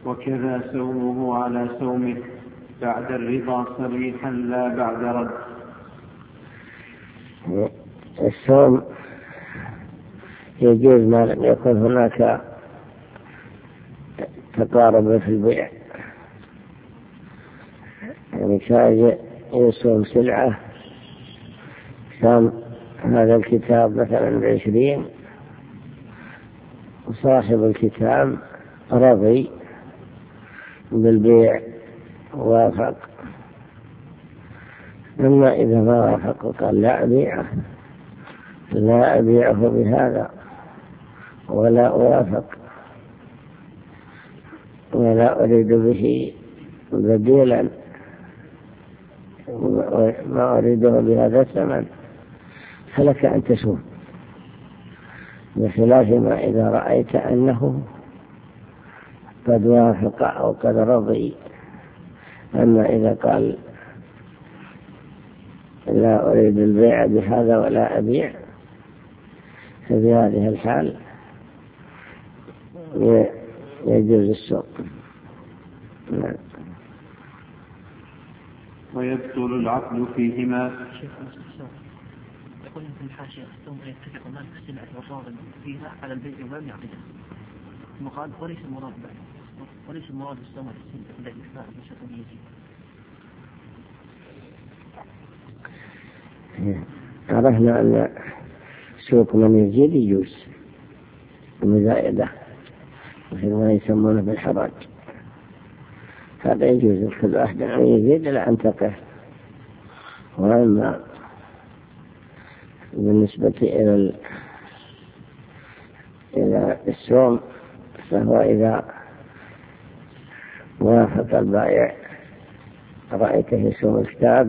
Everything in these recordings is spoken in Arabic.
وكذا سومه على سومه بعد الرضا صريحا لا بعد رد. الصوم يجوز ما لم يكن هناك تقارب في البيع، يعني كان يصوم سلعة، كان هذا الكتاب مثلا ب20 وصاحب الكتاب رضي بالبيع وافق. أما إذا ما وافق وقال لا أبيعه بهذا ولا أوافق ولا أريد به بديلا ما أريده بهذا الثمن، فلك أن تسوم، بخلاف ما إذا رأيت أنه قد وافق أو قد رضي. أما إذا قال لا أريد البيع بهذا ولا أبيع، ففي هذه الحال يجوز السوق. ويبطل العقد فيهما. يقول في الحاشية السوم يتفق مالك السلعة وصارم فيها على البيع ولم يعقدها، المقال وليس المراد السوم الذي يدفع بشكل يجيب. عرفنا أن سوق من يزيد يجوز المزايدة، مثل ما يسمونه بالحراج، هذا يجوز كل واحد أن يزيد إلى أن تقف. وأما بالنسبة إلى السوم فهو إذا وافق البائع، رأيته يسوم الكتاب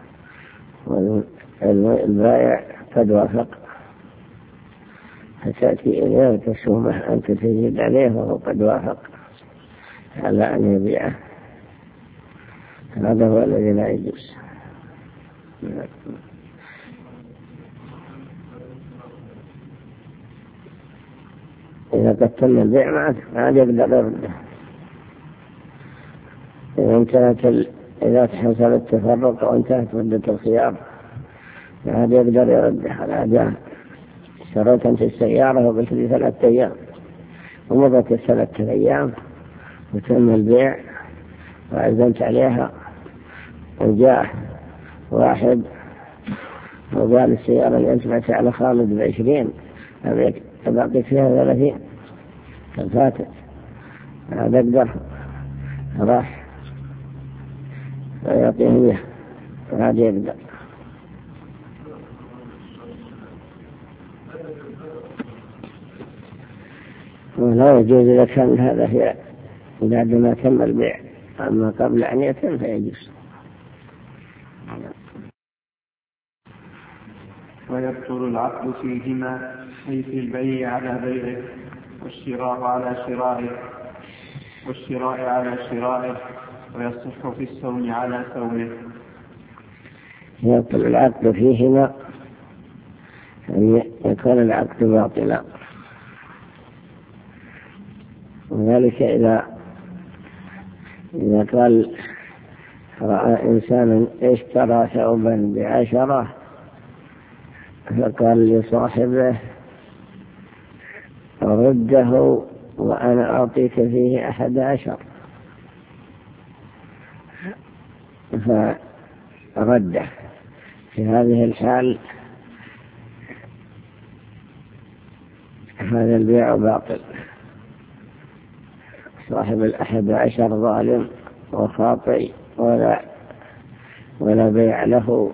والبائع قد وافق، فتأتي إليه وتسومه أنت تزيد عليه وهو قد وافق على أن يبيعه، هذا هو الذي لا يجوز. إذا قد تم البيع ما عاد يقدر يرده. إذا حصل التفرق أو انتهت مدة الخيار ما عاد يقدر يرده. على جهة اشتريت أنت السيارة وقلت لي 3 أيام، ومضت 3 أيام وتم البيع وعزمت عليها، وجاء واحد وقال السيارة اللي أنت بعتها على خالد ب20 أبقيت فيها 30 فاتت، هذا أقدر راح ويعطيه 100 وهذا يقدر. ولا يجوز إذا كان هذا هي بعد ما تم البيع، أما قبل أن يتم فيجوز. ويبطل العقد فيهما، أي في البيع على بيعه والشراء على شرائه، ويصح في السوم على سومه. يبطل العقد فيهما أن يكون العقد باطلا، وذلك إذا قال رأى إنسان اشترى ثوبا ب10 فقال لصاحبه رده وأنا أعطيك فيه 11، فرده. في هذه الحال هذا البيع باطل، صاحب 11 ظالم وخاطئ ولا بيع له.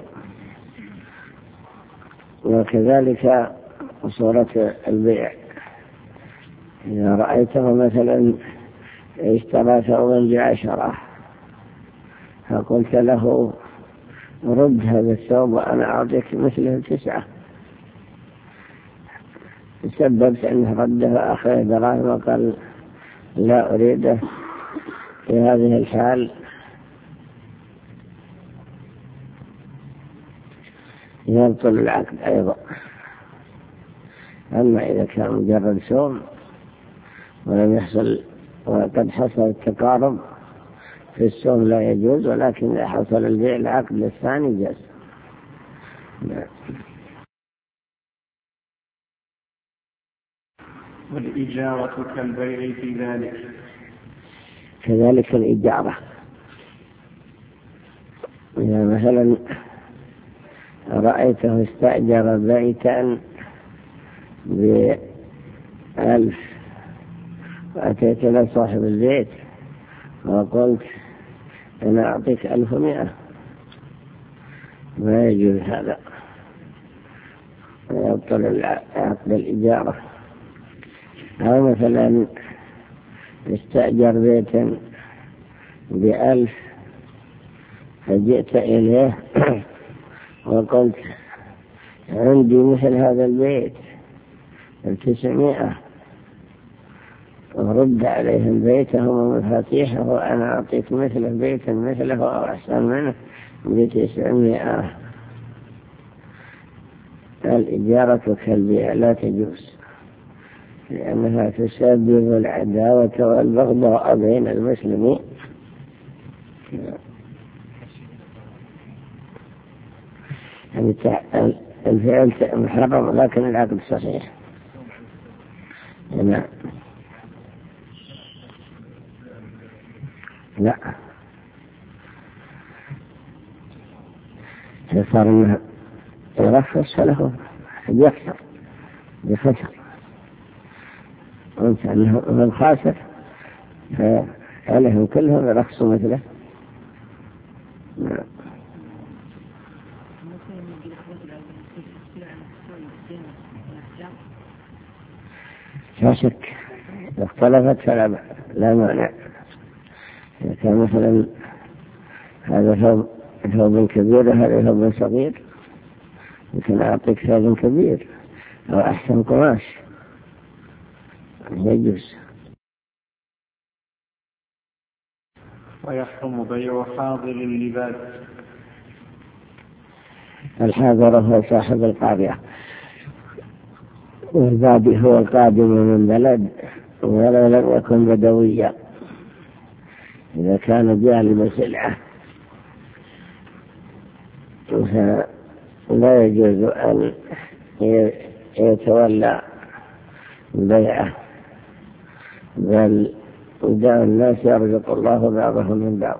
وكذلك صورة البيع، إذا رأيته مثلا اشترى ثوبا ب10 فقلت له رد هذا الثوب وأنا أعطيك مثله 9، تسببت أنه رده أخذ دراهم وقال لا أريده. في هذه الحال يبطل العقد أيضا. أما إذا كان مجرد سوم ولم يحصل وقد حصل التقارب في السوم لا يجوز، ولكن إذا حصل البيع العقد الثاني جاز. والإجارة كالبيع في ذلك. كذلك الإجارة، إذا مثلا رأيته استأجر بيتا ب1000 وأتيت إلى صاحب البيت وقلت أنا أعطيك 1100، ما يجوز هذا، يبطل عقد الإجارة. أو مثلا استأجر بيتا ب1000 فجئت إليه وقلت عندي مثل هذا البيت ب900، ورد عليهم بيتهم ومفاتيحه وأنا أعطيك مثل بيتا مثله أو أحسن منه ب900. الإجارة كالبيع لا تجوز، لأنها تسبب العداوة والبغضاء بين المسلمين. الفعل محرم لكن العقد صحيح. نعم. لا، صار انه يرخص فله يكثر بخسر، وانت انه من خاسر فعليهم كلهم يرخصوا مثله. لا شك إذا اختلفت فلا مانع. إذا كان مثلا هذا ثوب كبير وهذا ثوب صغير، يمكن أعطيك ثوب كبير أو أحسن قماش، يجوز. ويحرم بيع حاضر لباد. الحاضر هو صاحب القرية، والبادي هو القادم من بلد ولو لم يكن بدويا، إذا كان جالب سلعة لا يجوز أن يتولى بيعه، بل دع الناس يرزق الله بعضهم من بعض.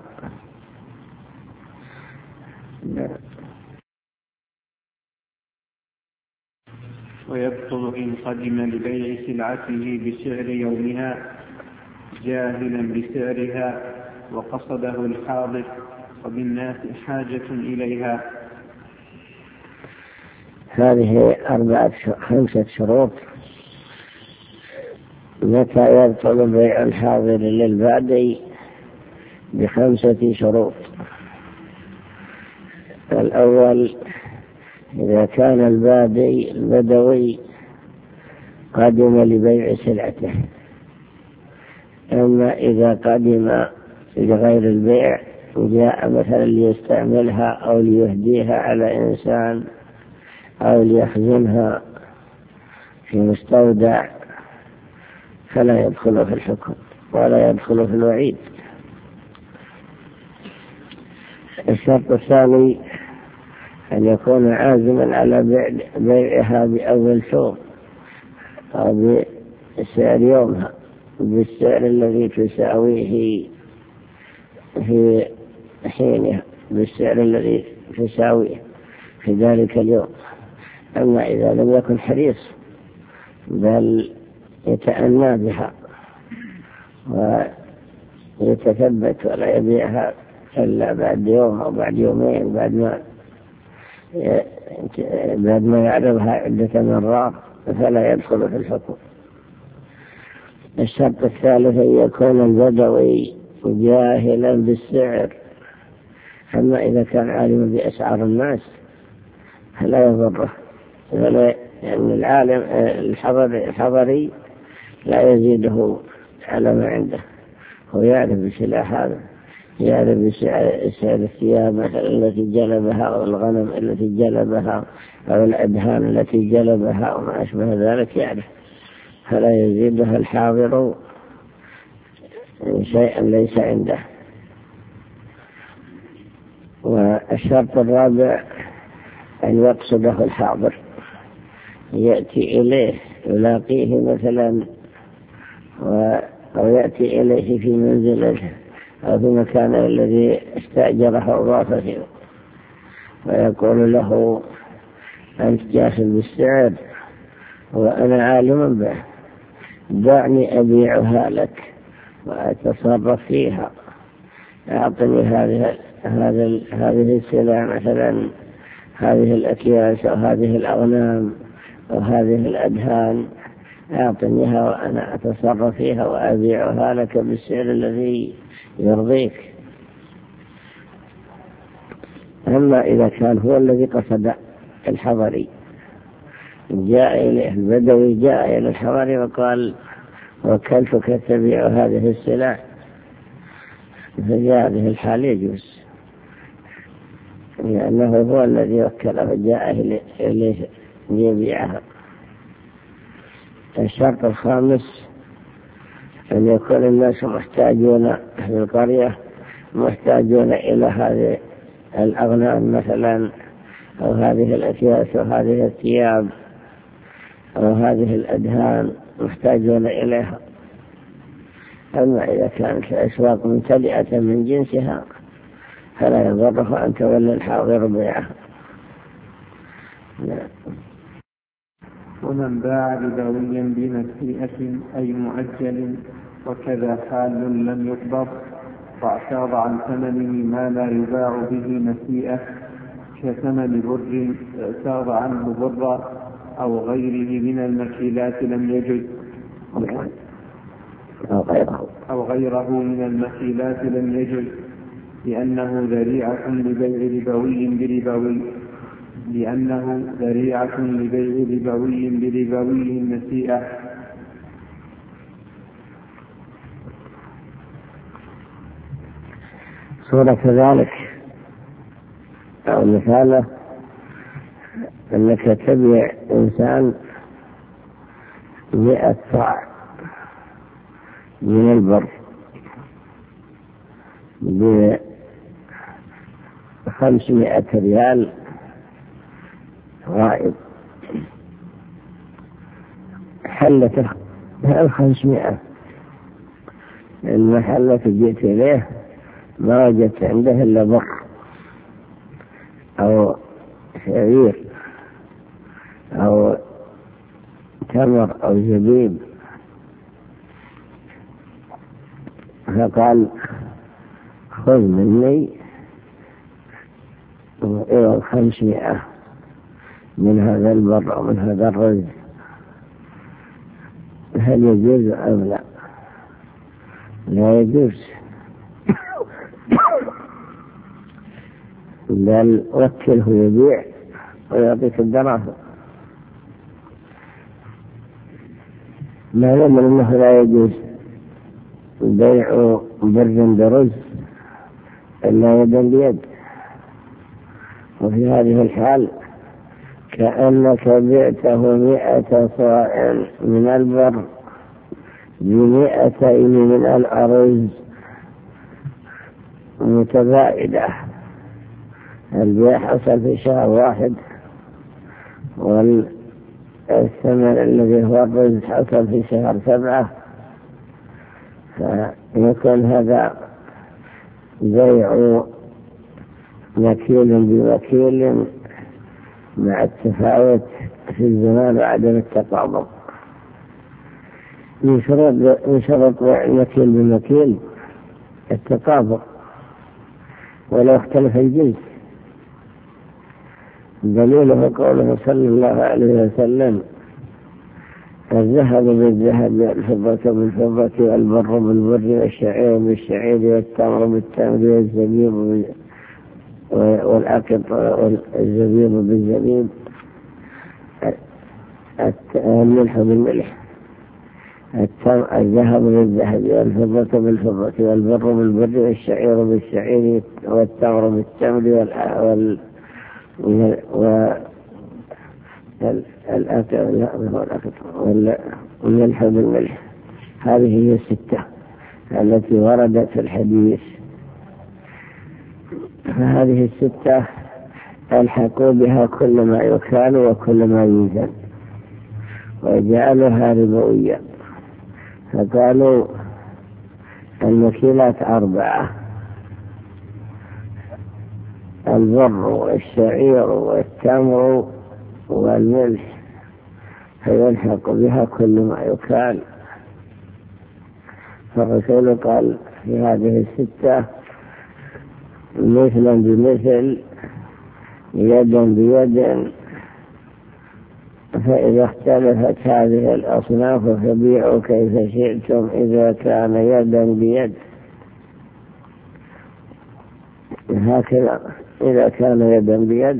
ويبطل إن قدم لبيع سلعته بسعر يومها جاهلا بسعرها وقصده الحاضر وبالناس حاجة إليها. هذه 5 شروط متى يبطل بيع الحاضر للبادي ب5 شروط. الأول إذا كان البادي البدوي قدم لبيع سلعته، أما إذا قدم لغير البيع جاء مثلا ليستعملها أو ليهديها على إنسان أو ليخزنها في مستودع فلا يدخل في الحكم ولا يدخل في الوعيد. الشرط الثاني أن يكون عازما على بيعها بأول سوم أو بسعر يومها بالسعر الذي تساويه في حينها، بالسعر الذي تساويه في ذلك اليوم. أما إذا لم يكن حريص بل يتأنى بها ويتثبت ولا يبيعها إلا بعد يوم أو بعد يومين بعد ما يعرضها عدة مرات فلا يدخل في الحكم. الشرط الثالث أن يكون البدوي جاهلا بالسعر، أما إذا كان عالما بأسعار الناس فلا يضره، لأن العالم الحضري لا يزيده على ما عنده، هو يعرف بسلاح هذا، يعرف بسعر الثياب مثلا التي جلبها أو الغنم التي جلبها أو الأدهان التي جلبها وما أشبه ذلك يعرف، فلا يزيدها الحاضر شيئا ليس عنده. والشرط الرابع أن يقصده الحاضر، يأتي إليه يلاقيه مثلا أو يأتي إليه في منزله أو في مكانه الذي استأجره أو ضاف فيه، ويقول له أنت جاهل بالسعر وأنا عالم به، دعني أبيعها لك وأتصرف فيها، أعطني هذه السلع مثلا، هذه الأكياس أو هذه الأغنام أو هذه الأدهان، أعطنيها وأنا أتصرف فيها وأبيعها لك بالسعر الذي يرضيك. أما إذا كان هو الذي قصد الحضري، جاء إليه البدوي، جاء إلى الحضري وقال وكلتك تبيع هذه السلع، في هذه الحال يجوز، لأنه هو الذي وكله جاء إليه ليبيعها. الشرط الخامس أن يكون الناس محتاجون في القرية محتاجون إلى هذه الأغنام مثلا، أو هذه الأكياس أو هذه الثياب أو هذه الأدهان، محتاجون إليها. أما إذا كانت الأسواق ممتلئة من جنسها فلا يضره أن تولي الحاضر بيعها. ومن باع ربويا بنسيئة أي مؤجل وكذا حال لم يقبض واعتاض عن ثمنه ما لا يباع به نسيئة كثمن بر اعتاض عنه برا أو غيره من المكيلات لم يجز، أو غيره من المكيلات لم يجز، لأنه ذريعة لبيع ربوي بربوي نسيئة. صورة ذلك أو مثاله أنك تبيع إنسان 100 صاع من البر ب500 ريال غائب، حلت 500 المحلة جئت إليه ما وجدت عنده إلا بر أو شعير أو تمر أو زبيب، فقال خذ مني 500 من هذا البر أو من هذا الرز، هل يجوز أم لا؟ لا يجوز، بل وكله يبيع ويعطيك الدراهم. ما يؤمن أنه لا يجوز بيع بر برز إلا يدا بيد، وفي هذه الحال كأنك بعته 100 صاع من البر ب200 من الأرز متباعدة، البيع حصل في شهر واحد والثمن الذي هو الرز حصل في شهر 7، فيكون هذا بيع مكيل بمكيل مع التفاوت في الزمان وعدم التطابق. من شرط بيع المكيل بمكيل التطابق ولو اختلف الجنس. دليله قوله صلى الله عليه وسلم الذهب بالذهب والفضة بالفضة والبر بالبر والشعير بالشعير والتمر بالتمر والزبيب والعقط والزبيب بالزبيب، الملح بالملح، الذهب بالذهب والفضة بالفضة والبر بالبر والشعير بالشعير والتمر بالتمر والملح بالملح. هذه هي 6 التي وردت في الحديث. فهذه الستة ألحقوا بها كل ما يكال وكل ما يوزن وجعلها ربوية، فقالوا المكيلات 4: البر والشعير والتمر والملح، فيلحق بها كل ما يكال. فالرسول قال في هذه الستة: مثلا بمثل، يدا بيد، فإذا اختلفت هذه الأصناف فبيعوا كيف شئتم إذا كان يدا بيد. هكذا إذا كان يدا بيد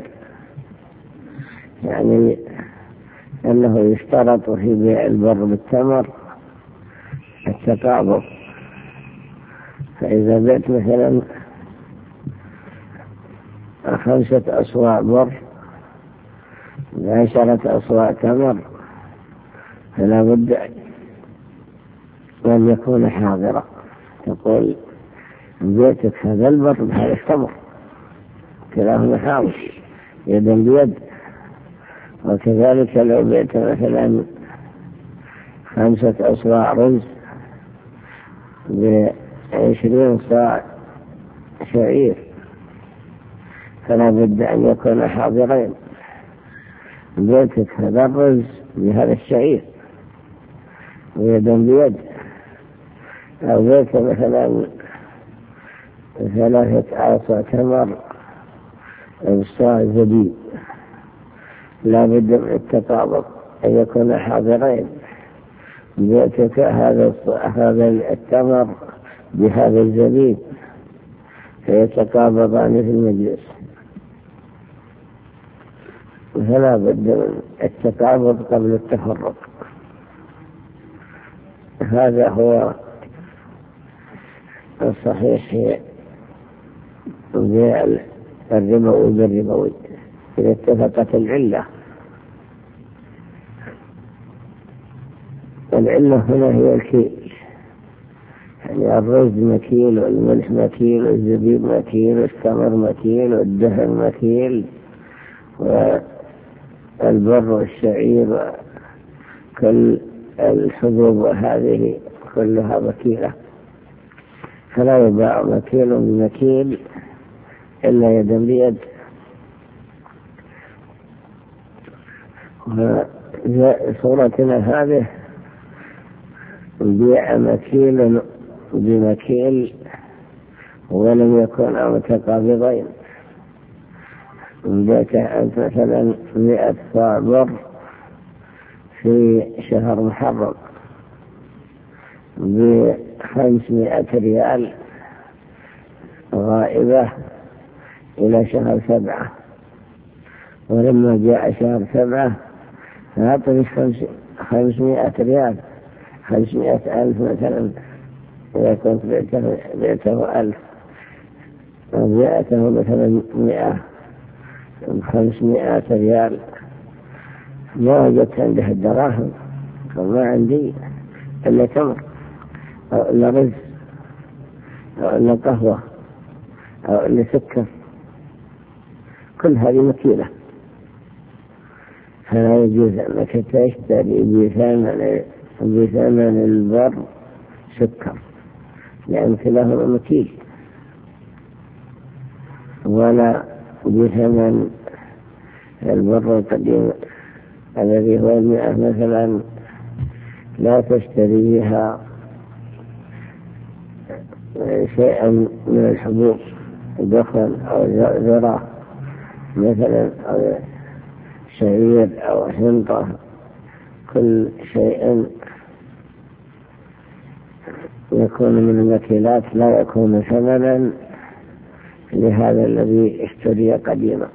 يعني أنه يشترط في بيع البر بالتمر التقابض. فإذا بيت مثلا 5 أصواع بر ب10 أصواع تمر، فلا بد أن يكون حاضرا. تقول بيتك هذا البر بهذا التمر، كلاهما حاضر يدا بيد. وكذلك لو بيت مثلا 5 أصواع رز ب20 صاع شعير، فلا بد أن يكون حاضرين. بيتك هذا الرز بهذا الشعير ويدا بيد. أو بيت مثلا 3 أعصى تمر بصاع زبيب، لا بد من التقابض أن يكون حاضرين. بيتك هذا التمر بهذا الزبيب، فيتقابضان في المجلس، فلا بد من التقابض قبل التفرق. هذا هو الصحيح في بيع الربوي بالربوي إذا اتفقت العلة. العلة هنا هي الكيل، يعني الرز مكيل والملح مكيل والزبيب مكيل والتمر مكيل والدهن مكيل والبر والشعير، كل الحبوب هذه كلها مكيلة، فلا يباع مكيل بمكيل إلا يدا بيد. صورتنا هذه بيع مكيل بمكيل ولم يكن متقابضين. بيت أنت مثلا 100 صاع بر في شهر محرم ب500 ريال غائبة إلى شهر 7، ولما جاء شهر 7 فأعطني 500 ريال، 500,000 مثلا. إذا كنت بيته 1000 وبيعته مثلا 500 ريال، ما وجدت عنده الدراهم، فما عندي إلا تمر أو إلا رز أو إلا قهوة أو إلا سكر، كل هذه مكيلة. فلا يجوز أنك تشتري بثمن البر سكر، لأن كلاهما مكيل، ولا بثمن البر القديم الذي هو 100 مثلا، لا تشتري بها شيئا من الحبوب، دخن أو ذرة مثلا أو شعير أو حنطة، كل شيء يكون من المكيلات لا يكون ثمنا لهذا الذي اشتري قديما.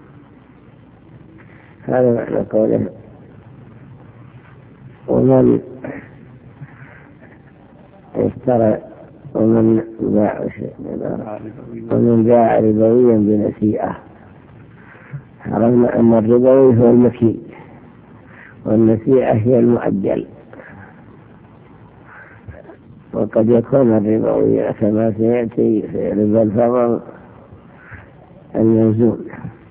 هذا معنى قوله: ومن اشترى ومن باع ربويا بنسيئة. عرفنا أن الربوي هو المكيل والنسيئة هي المؤجل. وقد يكون الربوي كما سيأتي في ربا الفضل الموزون.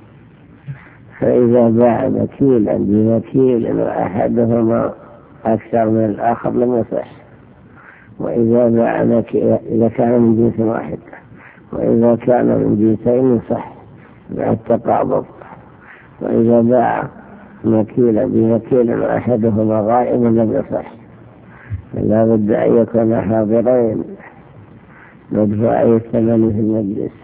فإذا باع مكيلا بمكيل وأحدهما أكثر من الآخر لم يصح. وإذا باع إذا كان من جنس واحد، وإذا كان من جنسين صح مع التقابض. وإذا باع مكيلا بمكيل وأحدهما غائب لم يصح، لا بد أن يكون حاضرين مدفوعي الثمن في المجلس.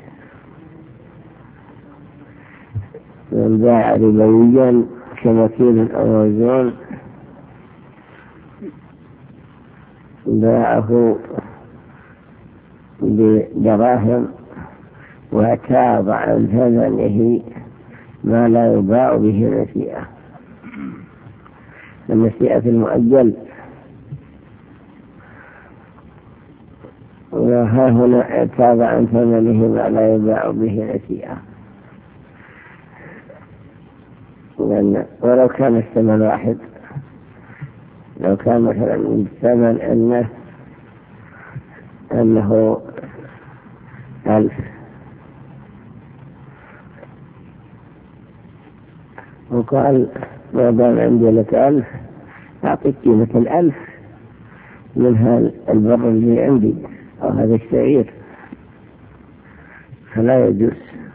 من باع ربويا كمكيل أو موزون باعه بدراهم وتاب عن ثمنه ما لا يباع به نسيئة. النسيئة في المؤجل، وها هنا تاب عن ثمنه ما لا يباع به نسيئة. ولو كان الثمن واحد، لو كان مثلا الثمن أنه 1000 وقال ما دام عندي لك 1000 أعطيك قيمة 1000 من هذا البر اللي عندي أو هذا الشعير، فلا يجوز،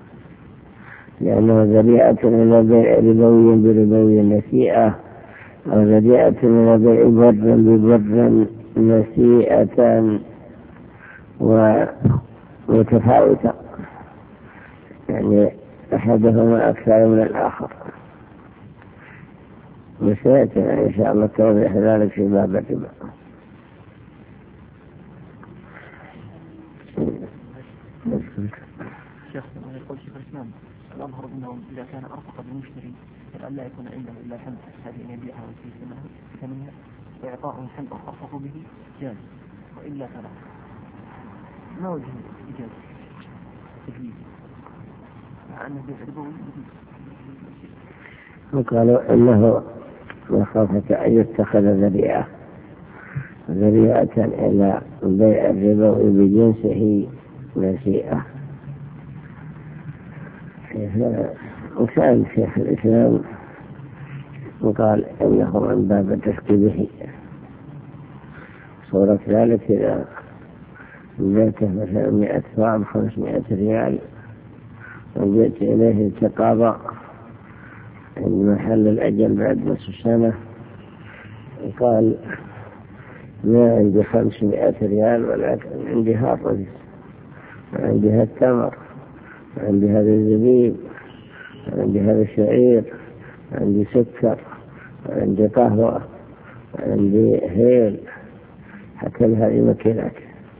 لأنه ذريعة إلى بيع ربوي بربوي نسيئة، أو ذريعة إلى بيع بر ببر نسيئة ومتفاوتة، يعني أحدهما أكثر من الآخر. وسيأتي إن شاء الله توضيح ذلك في باب الربا. شيخ يقول شيخ الإسلام الأظهر أنه إذا كان أرفق بالمشتري فأن لا يكون عنده إلا حمل هذه أن يبيعها ويسير ثمنها وإعطاء حمل أرفق به جاز، وإلا فلا. ما وجه الإجازة تجويز مع أنه بيع ربوي جديد؟ وقالوا إنه مخافة أن يتخذ ذريعة إلى بيع الربوي بجنسه نسيئة. وكان شيخ الإسلام وقال إنه من باب تشكيله. صورة ذلك إذا جئت مثلا 100 صاع 500 ريال وجئت إليه التقاضى عند محل الأجل بعد نصف سنة، قال ما عندي 500 ريال ولكن عندي هذا الرز وعندي هذا التمر وعندي هذا الزبيب وعندي هذا الشعير وعندي سكر وعندي قهوة وعندي هيل، حتى هذه مكينات.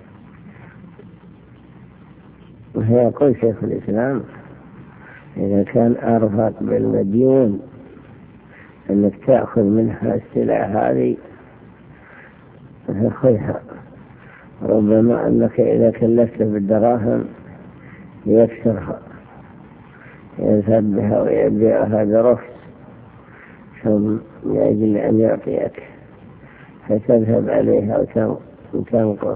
وهي يقول شيخ الإسلام إذا كان أرفق بالمديون أنك تأخذ منها السلع هذه فخذها، ربما أنك إذا كلفت بالدراهم يكسرها يذهب بها ويبيعها برخص ثم لأجل أن يعطيك فتذهب عليها وتنقص.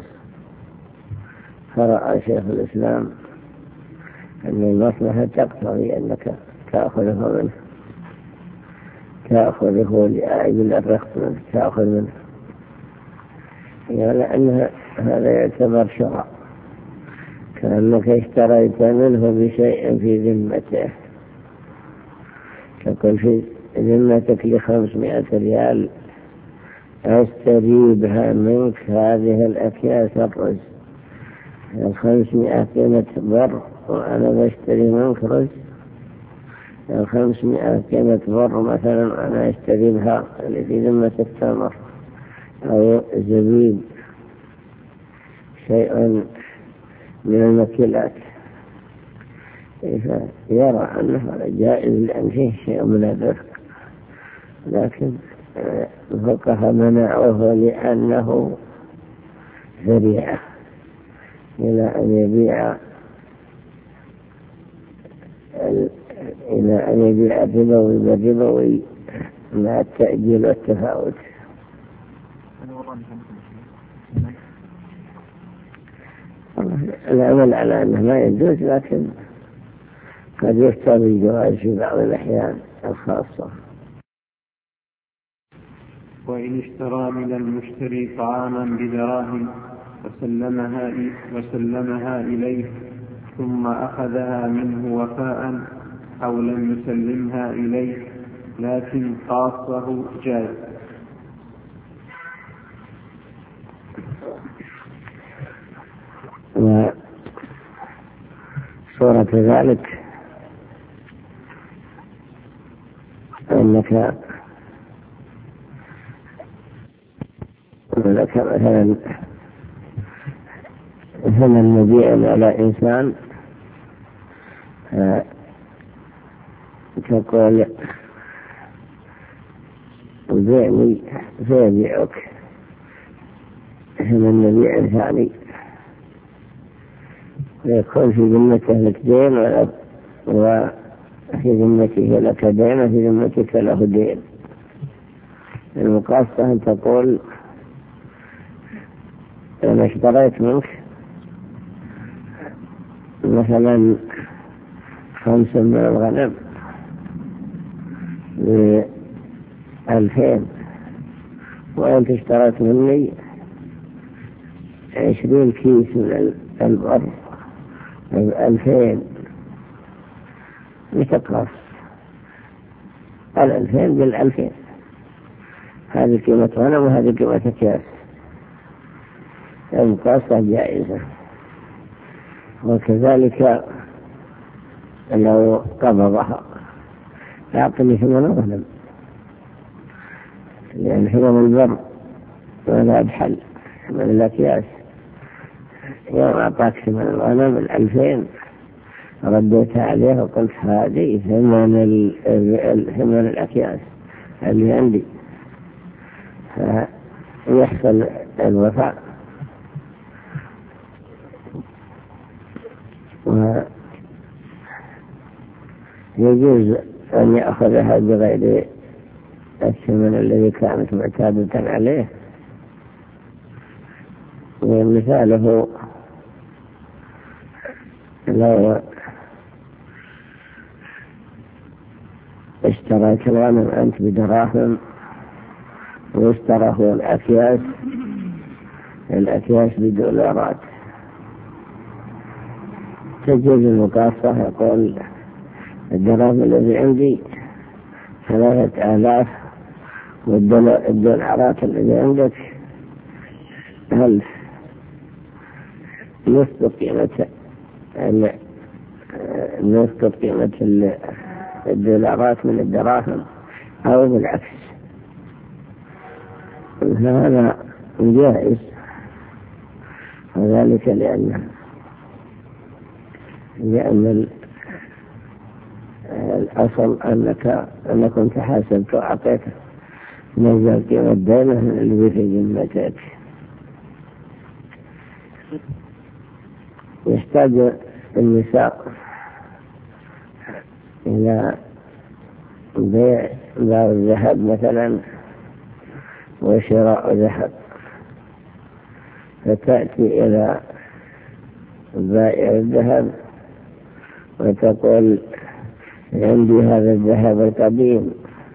فرأى شيخ الإسلام أن المصلحة تقتضي أنك تأخذه لأجل الرخص منه، تأخذ منه، لأن هذا يعتبر شراء، كأنك اشتريت منه بشيء في ذمته. تقول في ذمتك 500 ريال أشتري بها منك هذه الأكياس الرز، 500 قيمة بر وأنا بشتري منك رز، 500 قيمة بر مثلا وأنا أشتري بها اللي في ذمة التمر أو زبيب، شيء من المكيلات. يرى أنه جائز لأن فيه شيء من الرفق، لكن الفقهاء منعوه لأنه ذريعة إلى أن يبيع الربوي بالربوي مع التأجيل والتفاوت. العمل على أنه ما يجوز، لكن قد يفترض الجواز في بعض الأحيان الخاصة. وإن اشترى من المشتري طعاما بدراهم وسلمها إليه ثم أخذها منه وفاء أو لم يسلمها إليه لكن خاصه جاز. وصورة ذلك أنك مثلا مبيع على إنسان تقول بيعني فيبيعك ثمن مبيع ثاني ويكون في ذمته لك دين وفي ذمته لك دين وفي ذمتك له دين. المقاصة أن تقول أنا اشتريت منك مثلا 5 من الغنم ب2000 وأنت اشتريت مني 20 كيس من البر ب2000 لتقص 2000 بال2000. هذه قيمة غنم وهذه قيمة أكياس. المقاصة جائزة. وكذلك لو قبضها أعطني ثمن الغنم، لأن ثمن البر ولا بحل ثمن الأكياس. يوم أعطاك ثمن الغنم 2000 رديتها عليه وقلت هذه ثمن الأكياس اللي عندي، فيحصل الوفاء. ويجوز أن يأخذها بغير الثمن الذي كانت معتادة عليه. ومثاله لو اشتريت الغنم أنت بدراهم واشتراه الأكياس بدولارات، تجوز المقاصة. يقول الدراهم الذي عندي 3000 والدولارات الذي عندك 1000، نسقط قيمة الدولارات من الدراهم أو بالعكس. هذا جائز، وذلك لأن الأصل أنكم تحاسبت وأعطيته نزل قيمة دينه اللي في ذمتك. يحتاج النساء إلى بيع بعض الذهب مثلا وشراء ذهب، فتأتي إلى بائع الذهب وتقول عندي هذا الذهب القديم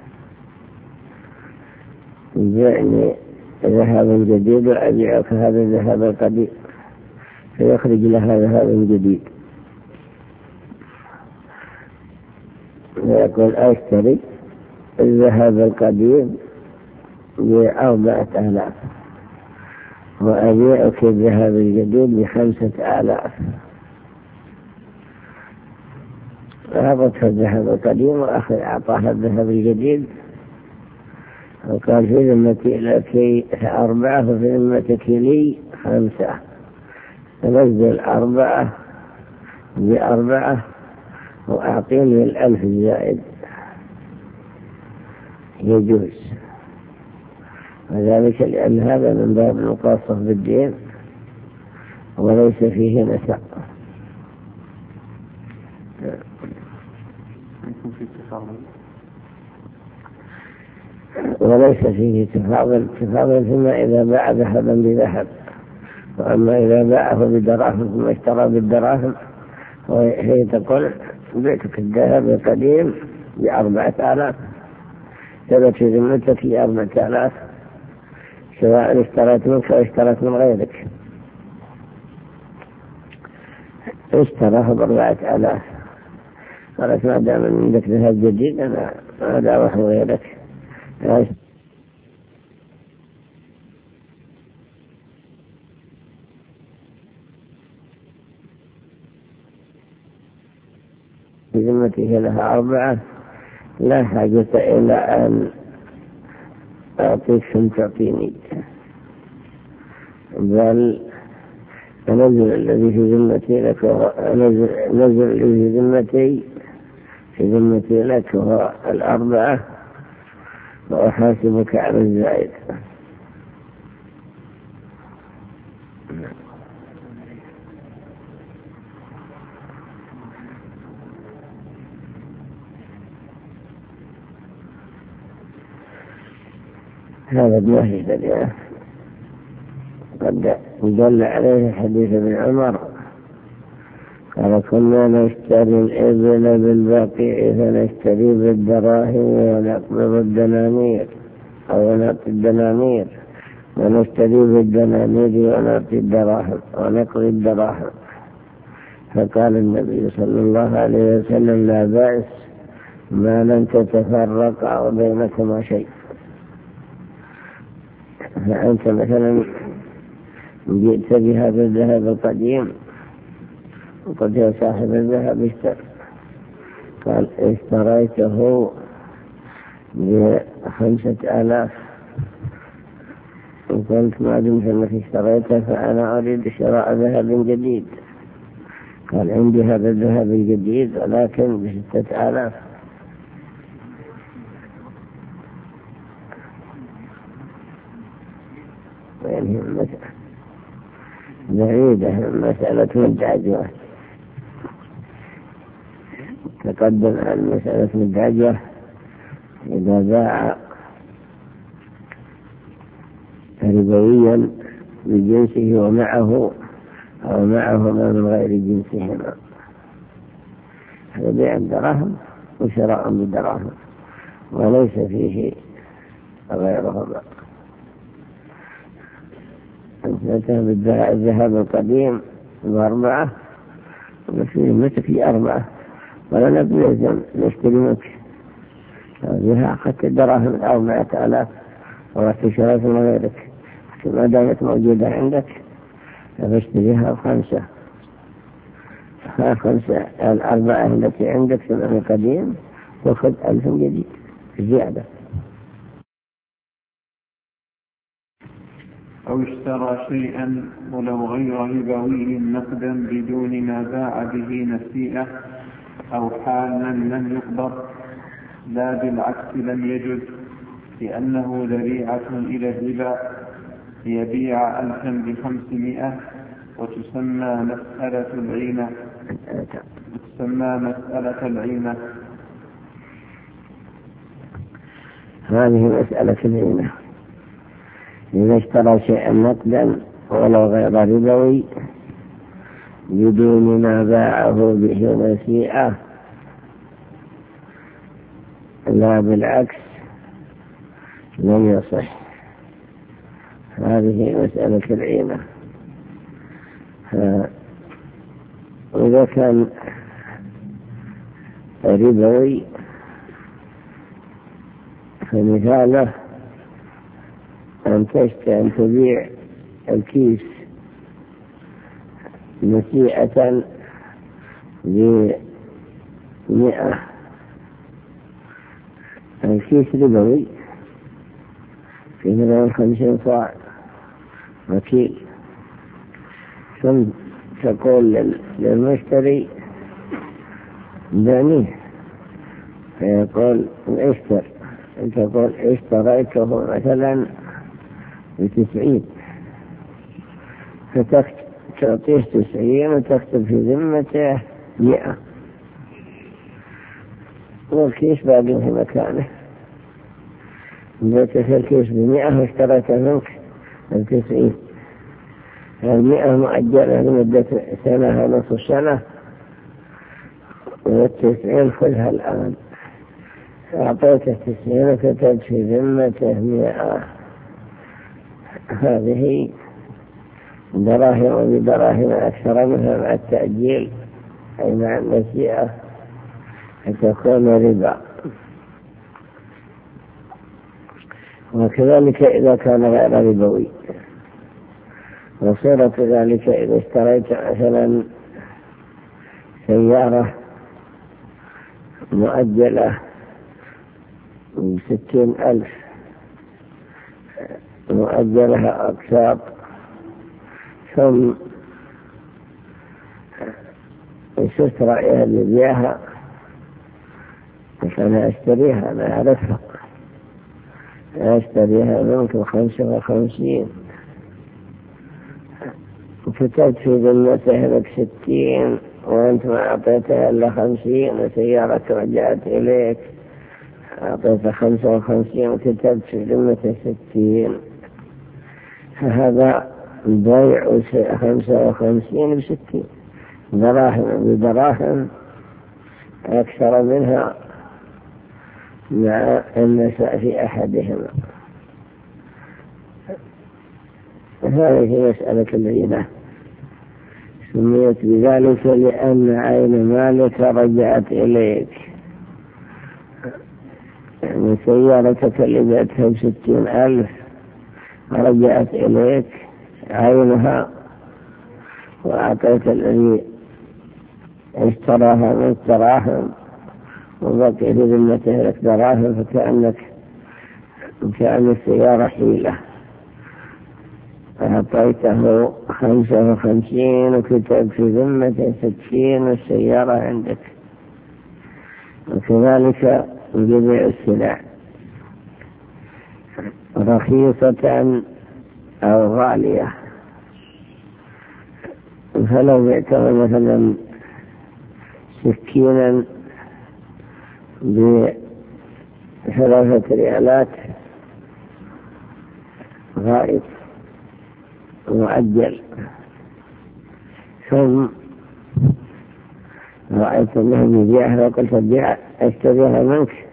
بعني ذهب جديد وأبيعك هذا الذهب القديم، فيخرج لها ذهب جديد، ويقول أشتري الذهب القديم ب4000 وأبيعك الذهب الجديد ب5000. فهبطها الذهب القديم وأخذ أعطاها الذهب الجديد وقال في ذمتي لك 4 وفي ذمتك لي 5، فنزل 4 ب4 وأعطيني 1000 زائد. يجوز، وذلك لأن هذا من باب المقاصة بالدين وليس فيه نساء. وليس فيه تفاضل فيما إذا باع ذهبا بذهب وأما إذا باعه بدراهم ثم اشترى بالدراهم وهي تقول بعتك الذهب القديم ب4,000 ثبت في ذمتك ب4,000 سواء اشتريت منك أو اشتريت من غيرك. اشتراه ب4,000 قالت ما دام عندك ذهب جديد أنا لا أروح غيرك. بذمته لها 4 لا حاجة إلى أن أعطيك ثم تعطيني، بل أنزل الذي في ذمتي لك نزل الذي في ذمتي لك وهو 4 وأحاسبك على الزائد. هذا النهي الذي قد دل عليه حديث ابن عمر قال كنا نشتري الإبل بالبقيع فنشتري بالدراهم ونقبض الدنانير أو نعطي الدنانير ونشتري بالدنانير ونعطي الدراهم ونقضي الدراهم. فقال النبي صلى الله عليه وسلم لا بأس ما لم تتفرق بينكما شيء. فأنت مثلا جئت بهذا الذهب القديم وقد يا صاحب الذهب قال اشتريته ب5,000 وقلت ما دمت أنك اشتريته فأنا أريد شراء ذهب جديد. قال عندي هذا الذهب الجديد ولكن ب6,000. يعني بعيدة مسألة الدعجوة. تقدم عن مسألة الدعجوة إذا باع ربويا بجنسه ومعه أو معهما من غير جنسهما، هذا بيع الدراهم وشراء بالدراهم وليس فيه غيرهما. أنت بالذهب القديم ب4 وفيه متك 4 ولا نبني نشتري منك بها أخذت الدراهم 4,000 واشتريت من غيرك ما دامت موجودة عندك فاشتريها 5 ال4 التي عندك ثمن القديم وخذ 1,000 جديد زيادة. أو اشترى شيئا ولو غير ربوي نقدا بدون ما باع به نسيئة أو حالا لم يقبض لا بالعكس لم يجد لأنه ذريعة إلى الربا ليبيع 1,000 ب500 وتسمى مسألة العينة. هذه مسألة العينة. إذا اشترى شيئا نقدا ولو غير ربوي بدون ما باعه به نسيئة لا بالعكس لم يصح. هذه مسألة العينة. إذا كان ربوي فمثاله أن تبيع الكيس نسيئة ب100. الكيس ربوي فيه 50 صاع وكيل، ثم تقول للمشتري بعنيه فيقول اشتر، تقول اشتريته مثلا ب90 فتعطيه 90 وتكتب في ذمته 100 والكيس باقي في مكانه. بيتك الكيس ب100 واشتريته منك ب90 100 مؤجلة لمدة سنة ونصف سنة، و90 خذها الآن. أعطيته 90 وكتبت في ذمته 100. هذه دراهم وبدراهم أكثر منها مع التأجيل أي مع النسيئة فتكون ربا. وكذلك إذا كان غير ربوي. وصورة ذلك إذا اشتريت مثلا سيارة مؤجلة ب60,000 مؤجلها أقساط، ثم شفت رأيها اللي بيها أنا أشتريها، أنا أعرفها، أشتريها منك 55 وكتبت في ذمته لك 60 وأنت ما أعطيتها إلا 50 وسيارة رجعت إليك أعطيتها 55 وكتبت في ذمته 60. فهذا بيع 55 ب60 دراهم بدراهم أكثر منها مع النساء في أحدهما. هذه مسألة العينة سميت بذلك لأن عين مالك رجعت إليك، يعني سيارتك اللي بعتها ب60,000 رجعت إليك عينها وأعطيت الذي اشتراها من دراهم وبقي في ذمته لك دراهم، فكأن السيارة حيلة. أعطيته 55 وكتب في ذمته 60 والسيارة عندك. وكذلك ببيع السلع رخيصة أو غالية. فلو بعته مثلا سكينا ب3 ريالات غائب مؤجل، ثم رأيت أنه يبيعها وقلت أشتريها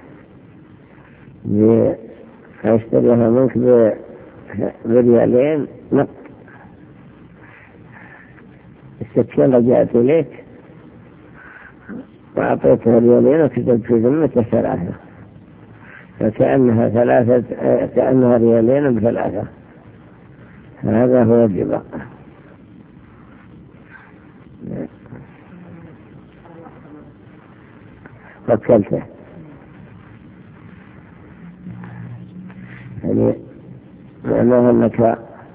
منك بريالين نقد، السكين رجعت إليك وأعطيتها ريالين وكتبت في ذمته 3 فكأنها كأنها ريالين ب3. هذا هو الربا. وكلته يعني معناه أنك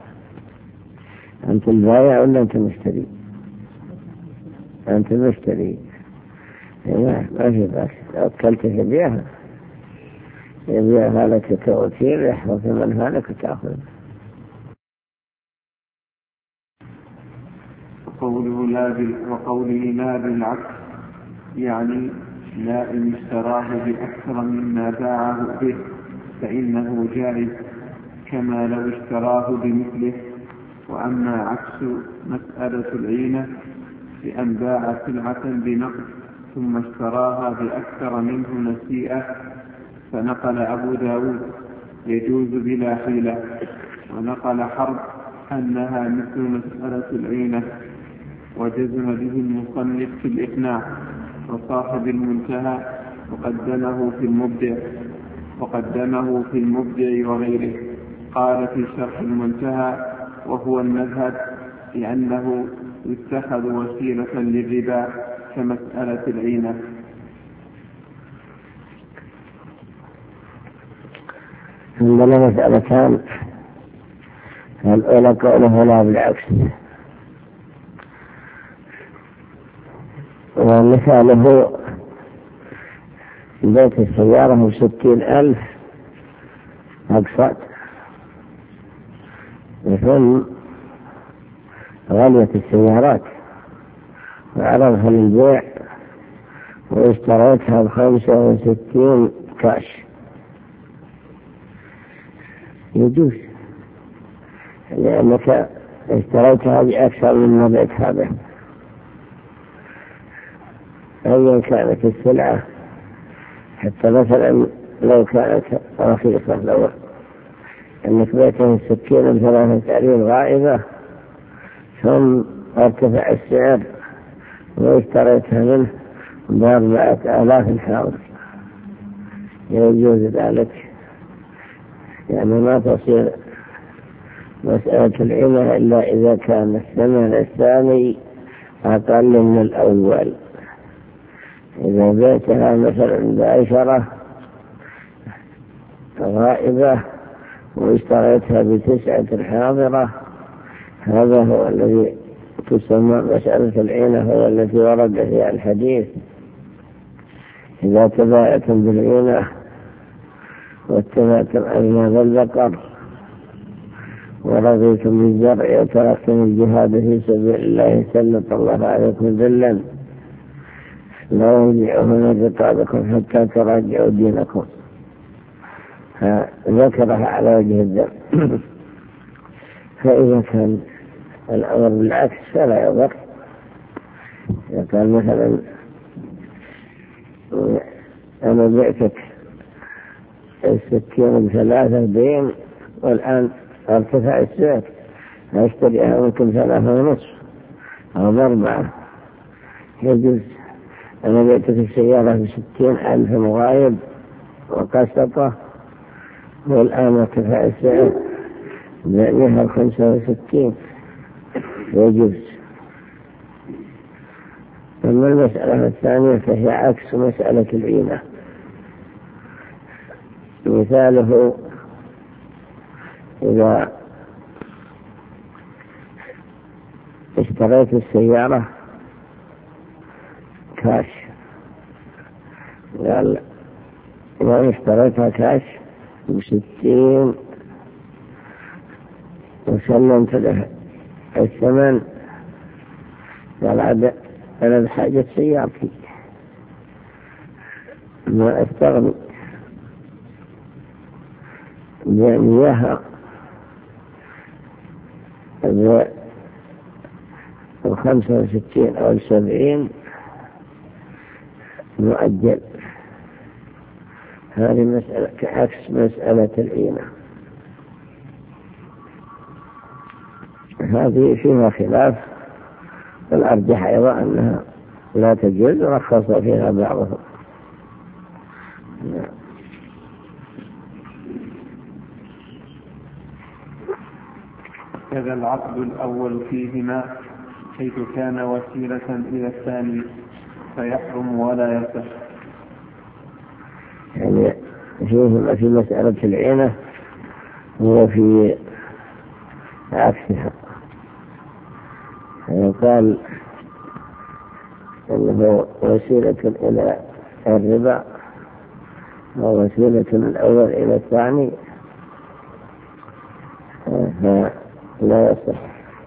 أنت البايع ولا أنت مشتري؟ أنت مشتري. ما في بأس وكلته يبيعها لك كوكيل يحفظ منها لك وتأخذ. وقوله لا بالعكس، يعني لا إن اشتراه بأكثر مما باعه به فإنه جائز كما لو اشتراه بمثله. وأما عكس مسألة العينة بأن باع سلعة بنقد ثم اشتراها بأكثر منه نسيئة، فنقل أبو داود يجوز بلا حيلة، ونقل حرب أنها مثل مسألة العينة، وجزم به المصنف في الإقناع وصاحب المنتهى وقدمه في المبدع وغيره. قال في شرح المنتهى وهو المذهب لأنه يتخذ وسيلة للربا كمسألة العينة. عندنا مسألتان، الأولى قوله لا بالعكس، ومثاله بيت السيارة ب60,000 أقساط، ثم غليت السيارات وعرضها للبيع واشتريتها ب65 كاش، يجوز لأنك اشتريتها بأكثر من بعتها به، أيا كانت السلعة، حتى مثلا لو كانت رخيصة، لو أنك بيته السكين ب3 غائبة ثم ارتفع السعر واشتريتها منه ب4,000 حاضر، يجوز ذلك، يعني ما تصير مسألة العينة إلا إذا كان الثمن الثاني أقل من الأول. إذا بيتها مثلا ب10 غائبة واشتريتها ب9 حاضرة، هذا هو الذي تسمى مسألة العينة، هو التي ورد فيها الحديث: إذا تبايعتم بالعينة واتبعتم أذناب البقر ورضيتم بالزرع وتركتم الجهاد في سبيل الله سلط الله عليكم ذلا لا يرجعه من رقابكم حتى تراجعوا دينكم. فذكرها على وجه الذم. فإذا كان الأمر بالعكس فلا يضر. إذا كان مثلا أنا بعتك السكين ب3 دين والآن ارتفع السعر، أشتريها منكم 3.5 أو ب4، يجوز. أنا بعتك السيارة ب60,000 مغايب وقسطة، والآن ارتفع السعر بعنيها 65، يجوز. أما المسألة الثانية فهي عكس مسألة العينة. مثاله: إذا اشتريت السيارة كاش، قال إذا اشتريتها كاش ب60 وسلمت له الثمن، قال عاد أنا بحاجة سيارتي ما أستغني بأن إياها ب65 أو 70 مؤجل. هذه مسألة كعكس مسألة العينة. هذه فيها خلاف، والأرجح أيضا أنها لا تجوز، رخص فيها بعضهم. كذا العقد الأول فيهما حيث كان وسيلة إلى الثاني فيحرم ولا يصح. يعني فيهما في مسألة العينة وفي عكسها. يقال أنه وسيلة إلى الربا ووسيلة الأول إلى الثاني فلا يصح.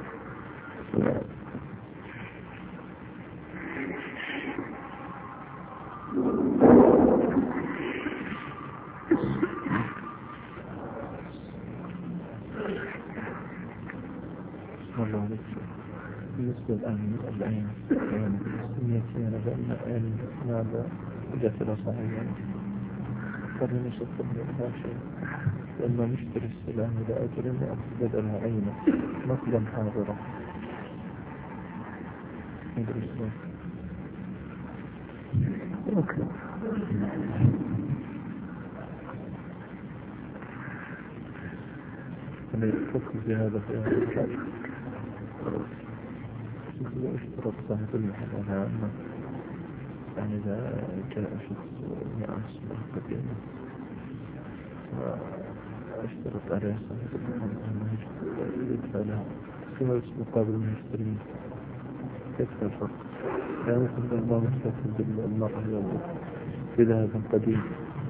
بالنسبة الآن العين بالنسبة بأن هذا جاءت له صحيح قرن يشتغل بها شيء، لما نشتري السلام إلى أجل بدلها عينه مثلا حاضرة يدرسون أنا يفكر في هذا في هذا اشترط صاحب المحل على أنه يعني إذا جاء شخص يعرف قديمة واشترط عليه صاحب المحل أنه يدفع لها كما مقابل من يشتري، كيف الفرق؟ يعني مثل الله مستفد بالمرة يوم بذهب قديم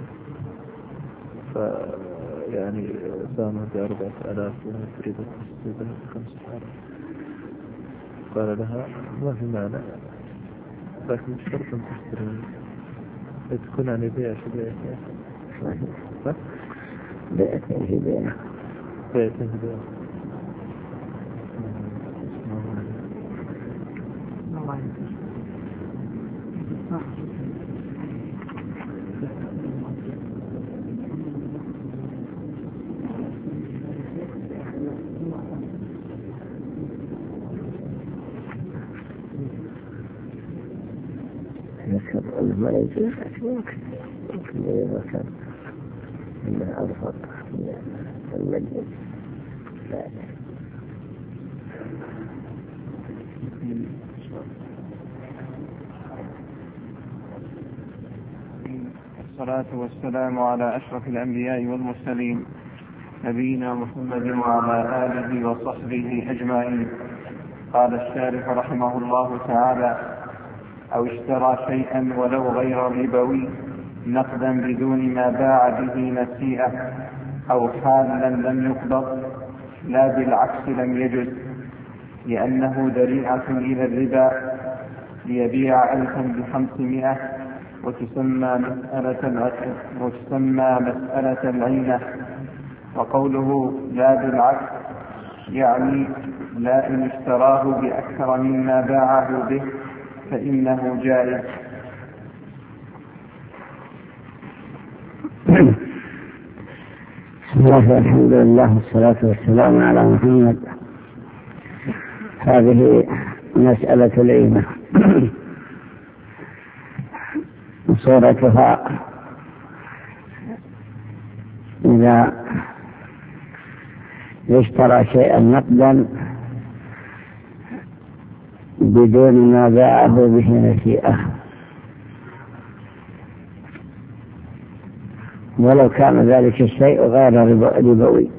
يعني سامة ب4,000 وهي تريد تسديدها ب5,000، قال لها ما في معنى، لكن شرط أن تشتري تكون عن بيع شبيع بيعتين في بيع. ما يجوز ممكن يذكر إنه أرفق من المجلس لا. الصلاة والسلام على أشرف الأنبياء والمرسلين نبينا محمد وعلى آله وصحبه أجمعين. قال الشارح رحمه الله تعالى: أو اشترى شيئا ولو غير ربوي نقدا بدون ما باع به نسيئة أو حالا لم يقبض، لا بالعكس لم يجز، لأنه ذريعة إلى الربا، ليبيع 1500 وتسمى مسألة العينة. وقوله لا بالعكس يعني لا إن اشتراه بأكثر مما باعه به فإنه جائز. بسم الله والحمد لله والصلاة والسلام على محمد. هذه مسألة العينة صورتها: إذا اشترى شيئا نقدا بدون ما باعه به نسيئة، ولو كان ذلك الشيء غير ربوي.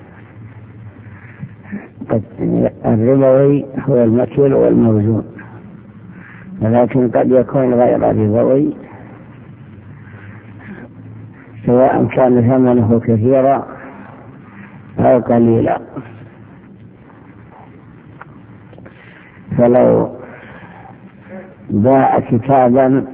الربوي هو المكيل والموزون، ولكن قد يكون غير ربوي، سواء كان ثمنه كثيرا أو قليلا. فلو باع كتابا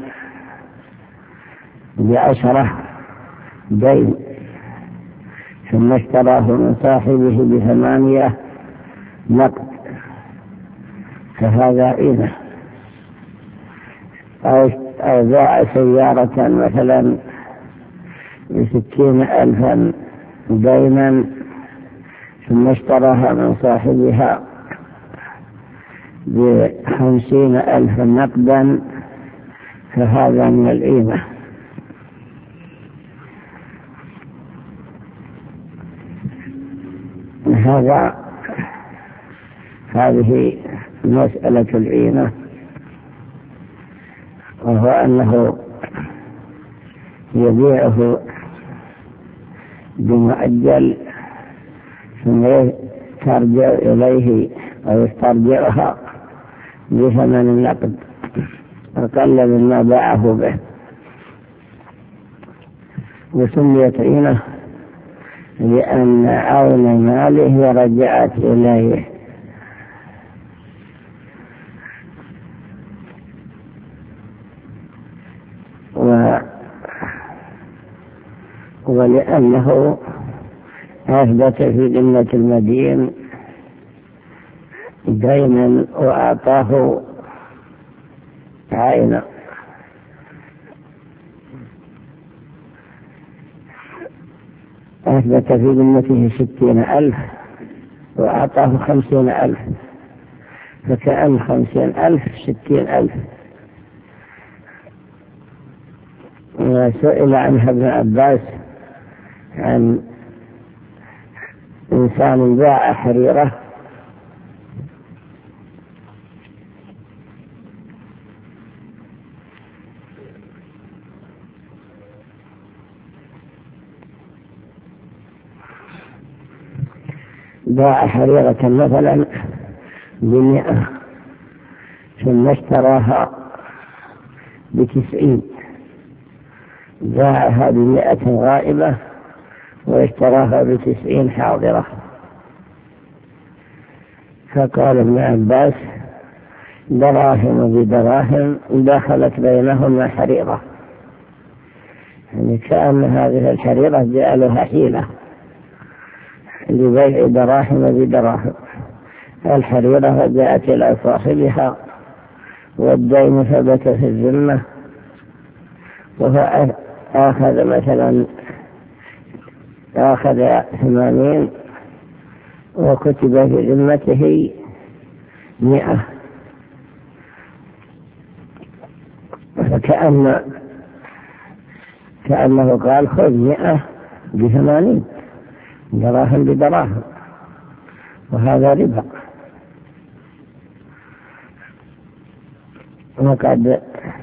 ب10 دين ثم اشتراه من صاحبه ب8 نقد فهذا عينة. أو باع سيارة مثلا ب60,000 دينا ثم اشتراها من صاحبها ب50,000 نقدا فهذا من العينة. هذه مسألة العينة، وهو أنه يبيعه بمؤجل ثم ترجع إليه أو يسترجعها بثمن النقد أقل مما باعه به، وسميت عينة لأن عون ماله رجعت إليه. ولأنه أثبت في ذمة المدين دينا وأعطاه عينا. أثبت في ذمته 60,000 وأعطاه 50,000، فكأن 50,000 60,000. وسئل عنها ابن عباس عن إنسان باع حريرة مثلا ب100 ثم اشتراها ب90، باعها ب100 غائبة واشتراها ب90 حاضرة. فقال ابن عباس: دراهم بدراهم دخلت بينهما حريرة، يعني كأن هذه الحريرة جعلها حيلة لبيع دراهم بدراهم. الحريرة جاءت إلى صاحبها والدين ثبت في الذمة، وهو أخذ مثلا 80 وكتب في ذمته 100، كأنه قال خذ 100 ب80 دراهم بدراهم، وهذا ربا. وقد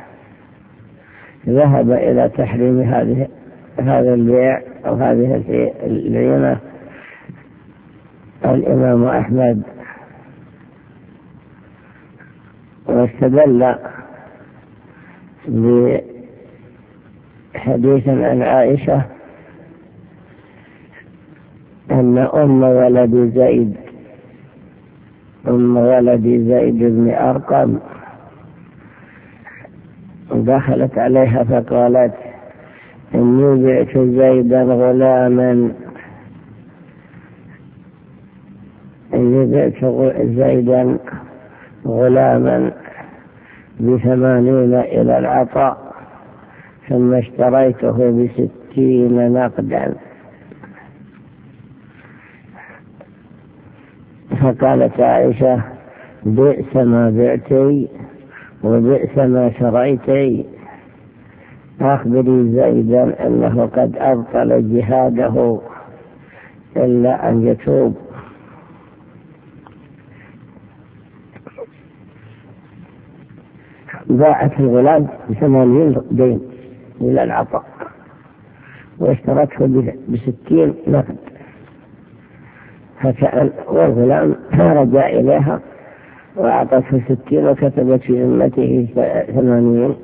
ذهب إلى تحريم هذا البيع أو هذه العينة الإمام أحمد، واستدل بحديث عن عائشة أن أم ولد زيد بن أرقم دخلت عليها فقالت إني بعت زيدا غلاما ب80 إلى العطاء، ثم اشتريته ب60 نقدا. فقالت عائشة بئس ما بعتي وبئس ما شريتي، أخبري زيدا أنه قد أبطل جهاده إلا أن يتوب. باعت الغلام ب80 دين إلى العطاء، واشترته ب60 نقد، والغلام رجع إليها وأعطته 60 وكتبت في ذمته 80،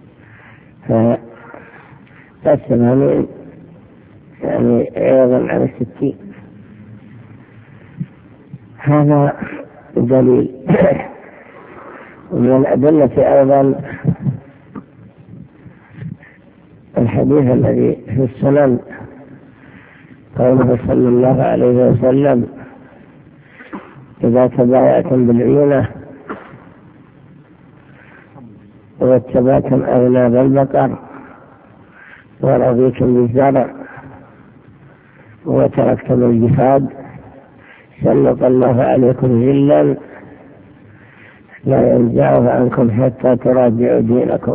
ف80 يعني عوضا عن 60. هذا دليل. ومن الأدلة أيضا الحديث الذي في السنن قوله صلى الله عليه وسلم إذا تبايعتم بالعينة واتبعتم أذناب البقر ورضيتم بالزرع وتركتم الجهاد سلط الله عليكم ذلا لا ينزعه عنكم حتى تراجعوا دينكم.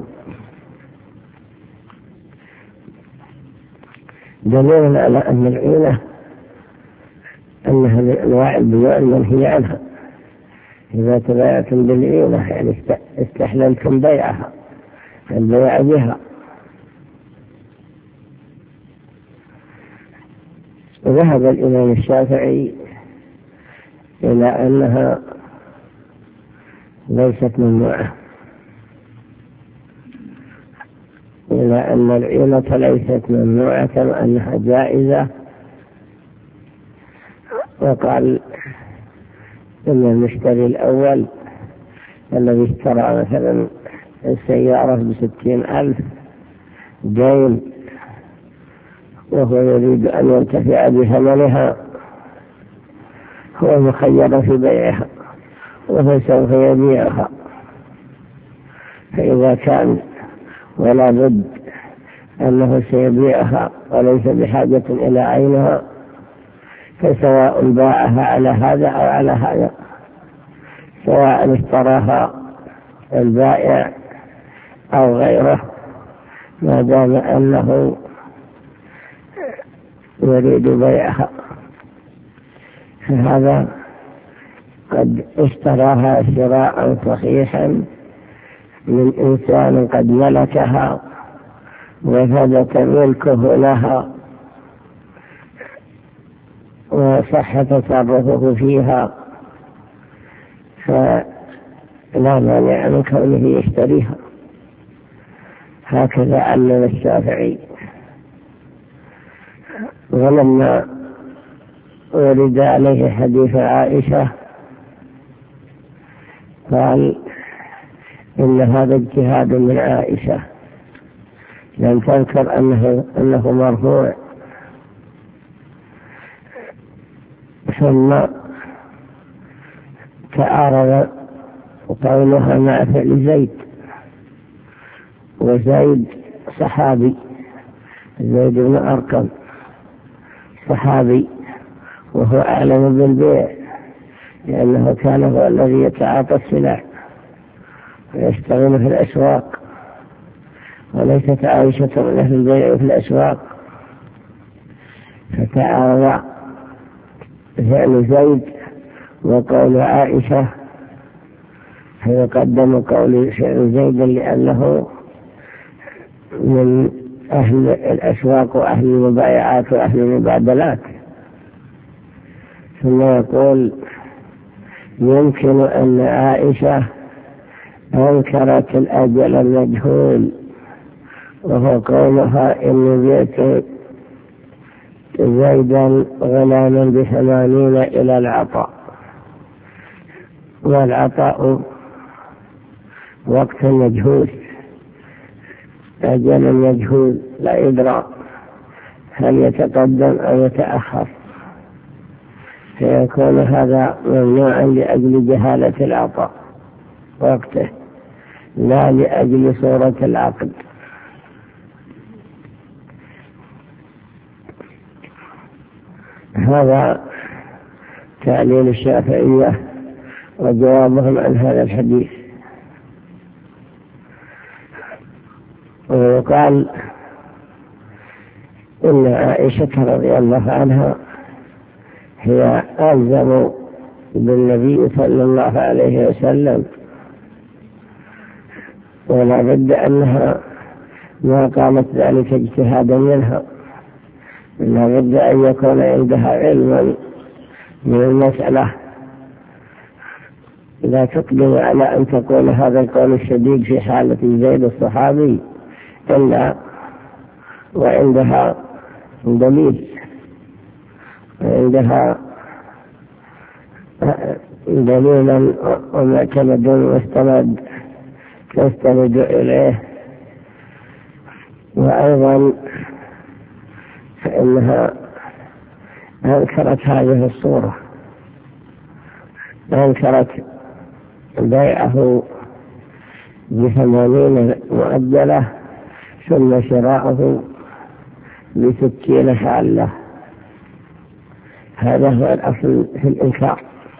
دليل على أن العينة أنها من أنواع البيوع المنهي عنها. إذا تبايعتم بالعينة يعني استحللتم بيعها، البيع بها. وذهب الإمام الشافعي إلى أنها ليست ممنوعة، إلى أن العينة ليست ممنوعة وأنها جائزة. وقال إن المشتري الأول الذي اشترى مثلا السيارة ب60,000 دين وهو يريد أن ينتفع بثمنها هو مخير في بيعها وهو سوف يبيعها، فإذا كان ولا بد أنه سيبيعها وليس بحاجة إلى عينها فسواء باعها على هذا أو على هذا، سواء اشتراها البائع أو غيره، ما دام أنه يريد بيعها. فهذا قد اشتراها شراء صحيحا من إنسان قد ملكها وثبت ملكه لها وصح تصرفه فيها، فلا مانع من كونه يشتريها. هكذا علم الشافعي. ولما ورد عليه حديث عائشة قال إن هذا اجتهاد من عائشة، لم تذكر أنه مرفوع. ثم تعارض وقولها مع فعل زيد، وزيد صحابي، زيد بن أرقم صحابي، وهو أعلم بالبيع لأنه كان هو الذي يتعاطى السلع ويشتغل في الأسواق، وليست عائشة من أهل البيع في الأسواق. فتعارض فعل زيد وقول عائشة، فيقدم قول فعل زيد لأنه من أهل الأسواق وأهل المبايعات وأهل المبادلات. ثم يقول يمكن أن عائشة أنكرت الأجل المجهول، وهو قولها إن بيت زيدا غلاما ب80 إلى العطاء، والعطاء وقت مجهول، أجل مجهول لا يدرى هل يتقدم أو يتأخر، فيكون هذا ممنوعا لأجل جهالة العطاء وقته لا لأجل صورة العقد. هذا تعليل الشافعية وجوابهم عن هذا الحديث. ويقال إن عائشة رضي الله عنها هي ألزم بالنبي صلى الله عليه وسلم، ولا بد أنها ما قامت ذلك اجتهادا منها، لا بد أن يكون عندها علما من المسألة، لا تقدم على أن تقول هذا القول الشديد في حالة زيد الصحابي إلا وعندها دليل، عندها دليلا ومعتمد مستند تستند إليه. وأيضا فإنها أنكرت هذه الصورة، أنكرت بيعه ب80 مؤجلة ثم شراءه ب60 حالة. هذا هو الأصل في الإنكار.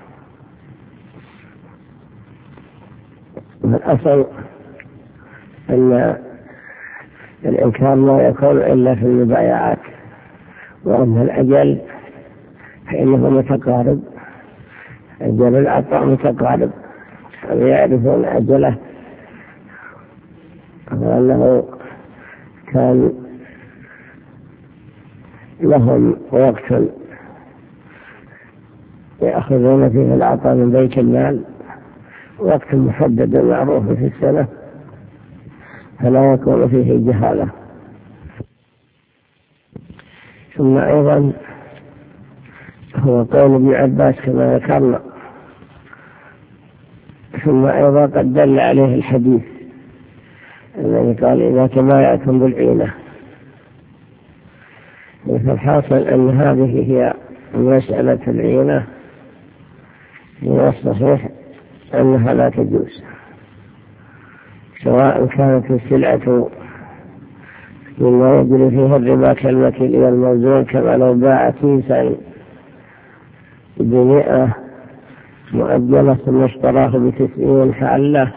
والأصل أن الإنكار لا يكون إلا في المبايعات، وأما الأجل فإنه متقارب، أجل العطاء متقارب، يعرفون أجله، وأنه كان لهم وقت يأخذون فيه العطاء من بيت المال، وقت محدد معروف في السنة، فلا يكون فيه جهالة. ثم أيضا هو قول ابن عباس كما ذكرنا، ثم أيضا قد دل عليه الحديث الذي قال إذا تبايعتم بالعينة. فالحاصل أن هذه هي مسألة العينة، هي الصحيح أنها لا تجوز، سواء كانت السلعة مما يجري فيه الربا كالمكيل والموزون، كما لو باع كيسا ب100 مؤجلة ثم اشتراه ب90 حالة،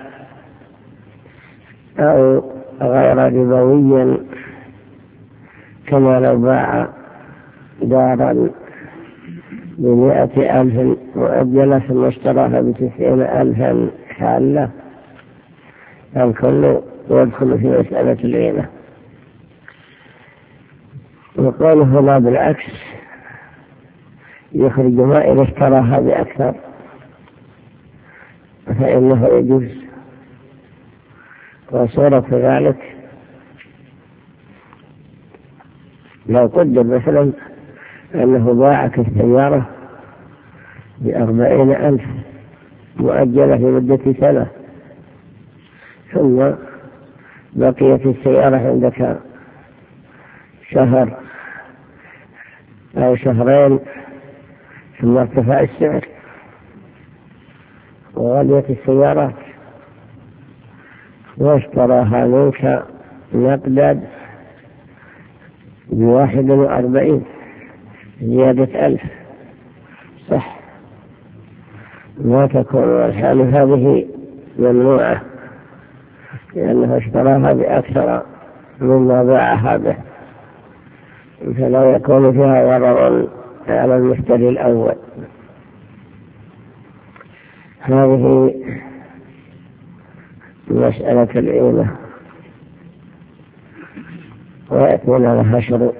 أو غير ربوي كما لو باع دارا ب100,000 مؤجلة ثم اشتراها ب90,000 حالة، الكل يدخل في مسألة العينة. وقوله لا بالعكس يخرج ما إذا اشتراها بأكثر فإنه يجوز. وصورة ذلك لو قدر مثلا أنه باعك السيارة ب40,000 مؤجلة في مدة سنة، ثم بقيت السيارة عندك شهر أو شهرين ثم ارتفع السعر، وغلية السيارات، واشتراها منك نقدا ب41 زيادة 1000 صح، ما تكون الحال هذه ممنوعة لأنه اشتراها بأكثر مما باعها به، فلا يكون فيها ضرر على المشتري الأول. هذه مسألة العينة ويكون لها شروط.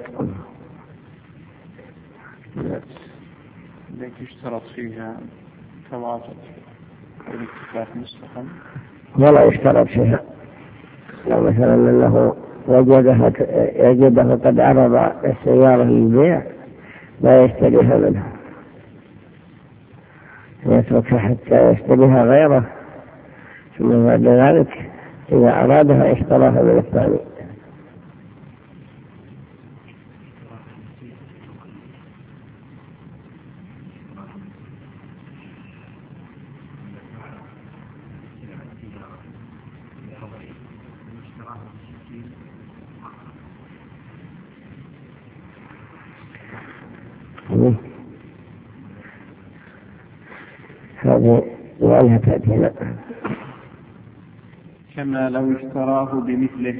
التي اشترط فيها تواصل والاتفاق مسبقا ولا يشترط فيها، لو مثلا أنه وجده قد عرض السيارة للبيع لا يشتريها منه، يتركها حتى يشتريها غيره، ثم بعد ذلك إذا أرادها اشتراها من الثاني. هذه وعنها تأتينا. كما لو اشتراه بمثله،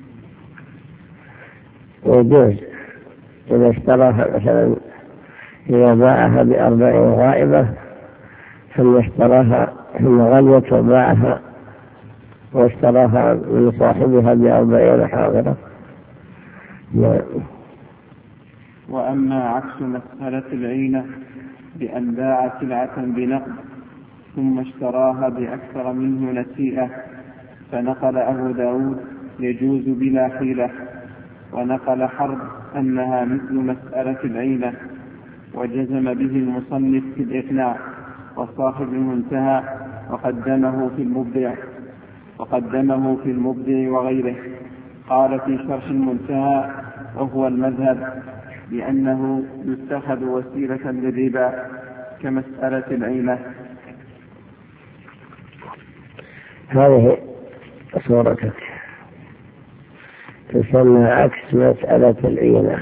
يجوز إذا اشتراها مثلا إذا باعها ب40 غائبة ثم اشتراها ثم غليت وباعها واشتراها من صاحبها ب40 حاضرة. وأما عكس مسألة العينة بأن باع سلعة بنقد ثم اشتراها بأكثر منه نسيئة، فنقل أبو داود يجوز بلا حيلة، ونقل حرب أنها مثل مسألة العينة، وجزم به المصنف في الإقناع وصاحب المنتهى وقدمه في المبدع وغيره. قال في شرح المنتهى وهو المذهب لأنه يتخذ وسيلة للربا كمسألة العينة. هذه صورتك تسمى عكس مسألة العينة،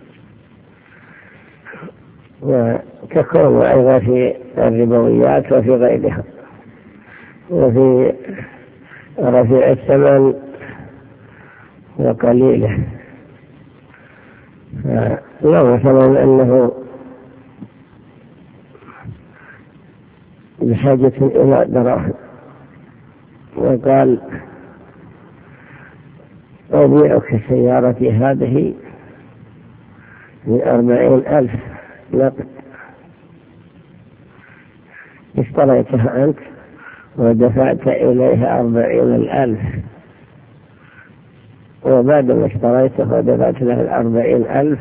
وتكون أيضا في الربويات وفي غيرها، وفي رفيع الثمن وقليله. لو مثلا أنه بحاجة إلى دراهم وقال أبيعك سيارتي هذه ب40,000 نقد، اشتريتها أنت ودفعت إليها 40,000، وبعد ما اشتريته ودفعت له 40,000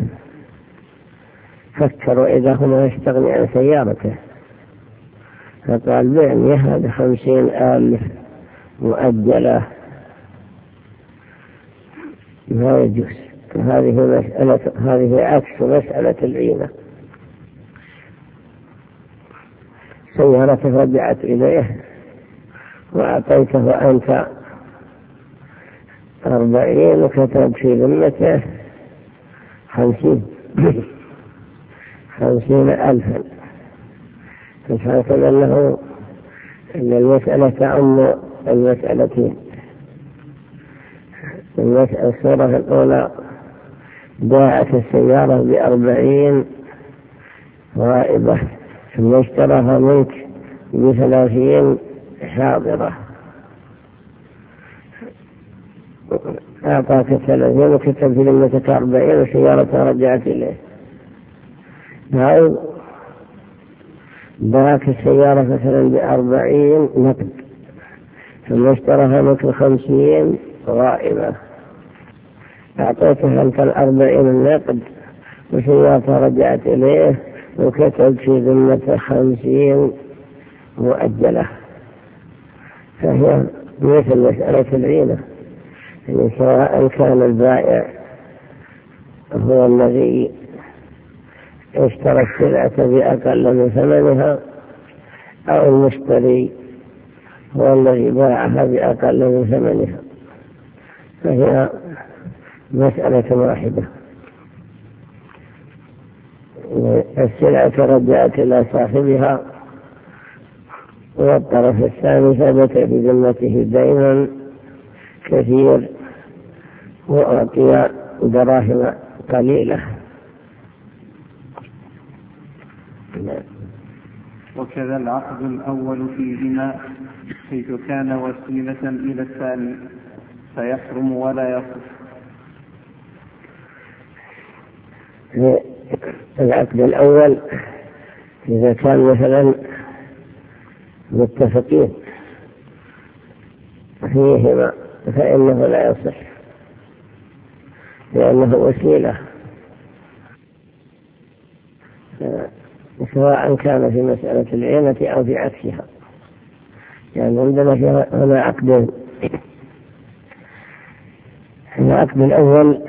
فكروا إذا هما يستغني عن سيارته، فقال بعني هذا 50,000 مؤجلة، ما يجوز. هذه عكس مسألة العينة. سيارته رجعت إليه وأعطيته أنت 40 وكتب في ذمته 50,000، فالحاصل أن المسألة تعم المسألتين. الصورة الأولى باعت السيارة ب40 غائبة ثم اشتراها منك ب30 حاضرة، أعطاك 30 وكتب في ذمتك 40 وسيارتها رجعت إليه. أو باعك السيارة مثلا ب40 نقد ثم اشتراها منك 50 غائبة، أعطيتها أنت 40 النقد وسيارتها رجعت إليه وكتب في ذمته 50 مؤجلة، فهي مثل مسألة العينة. يعني سواء كان البائع هو الذي اشترى السلعة بأقل من ثمنها أو المشتري هو الذي باعها بأقل من ثمنها، فهي مسألة واحدة. السلعة رجعت إلى صاحبها، والطرف الثاني ثبت بذمته دينا كثير وأعطي دراهم قليلة. وكذا العقد الأول فيهما حيث كان وسيلة إلى الثاني فيحرم ولا يصح. العقد الأول إذا كان مثلا متفقين فيهما فإنه لا يصح، لأنه وسيلة، سواء كان في مسألة العينة أو في عكسها. يعني عندنا هنا عقدين. العقد الأول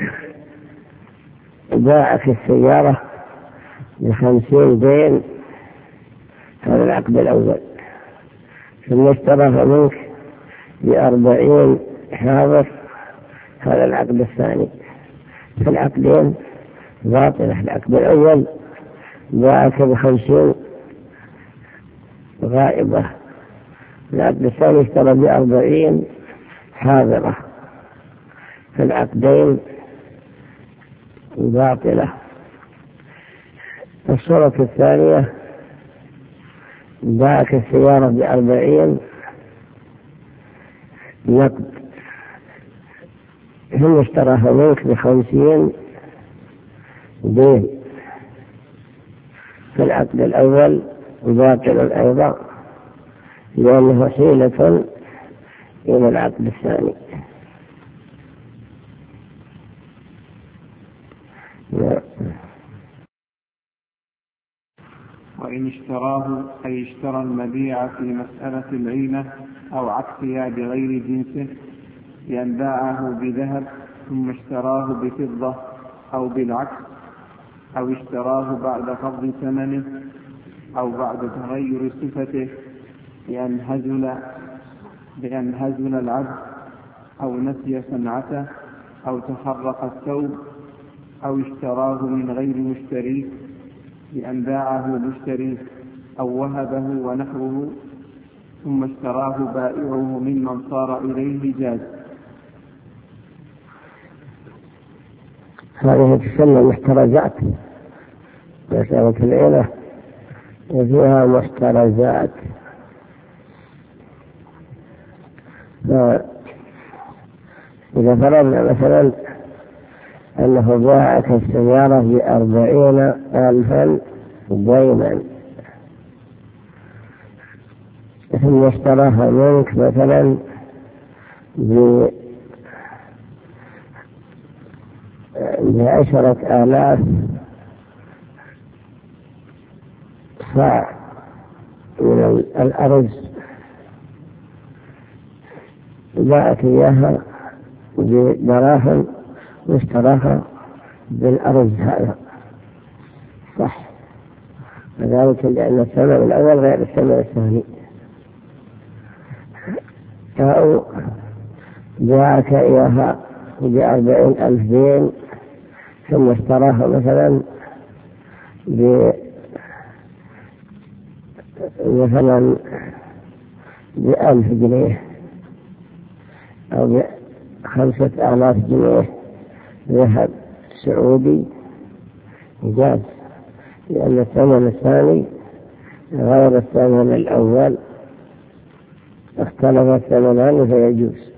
باعك السيارة ب50 دين، هذا العقد الأول، ثم اشتراها منك ب40 حاضر، هذا العقد الثاني. فالعقدين باطلة. العقد الأول باعك ب50 غائبة، العقد الثاني اشترى ب40 حاضرة، فالعقدين باطلة. الصورة الثانية باعك السيارة ب40 نقد، ثم اشتراها منك ب50 دين، فالعقد الأول باطل أيضا، لأنه حيلة إلى العقد الثاني. وإن اشتراه أي اشترى المبيع في مسألة العينة أو عكسها بغير جنسه، بأن باعه بذهب ثم اشتراه بفضة أو بالعكس، أو اشتراه بعد قبض ثمنه أو بعد تغير صفته بأن هزل العبد أو نسي صنعته أو تحرق الثوب، أو اشتراه من غير مشتريه بأن باعه مشتريه أو وهبه ونحوه، ثم اشتراه بائعه ممن صار إليه جاز. هذه تسمى محترزات. مسألة العينة وفيها محترزات. إذا فرضنا مثلا أنه باعك السيارة ب40,000 دينا، ثم اشتراها منك مثلا ب10,000 صاع من الأرز، باعك إياها بدراهم واشتراها بالأرز، هذا صح، وذلك لأن الثمن الأول غير الثمن الثاني. أو باعك إياها ب40,000 دين، ثم اشتراها مثلا ب1,000 جنيه أو ب5,000 جنيه ذهب سعودي، جاز، لأن الثمن الثاني غير الثمن الأول، اختلف الثمنان فيجوز.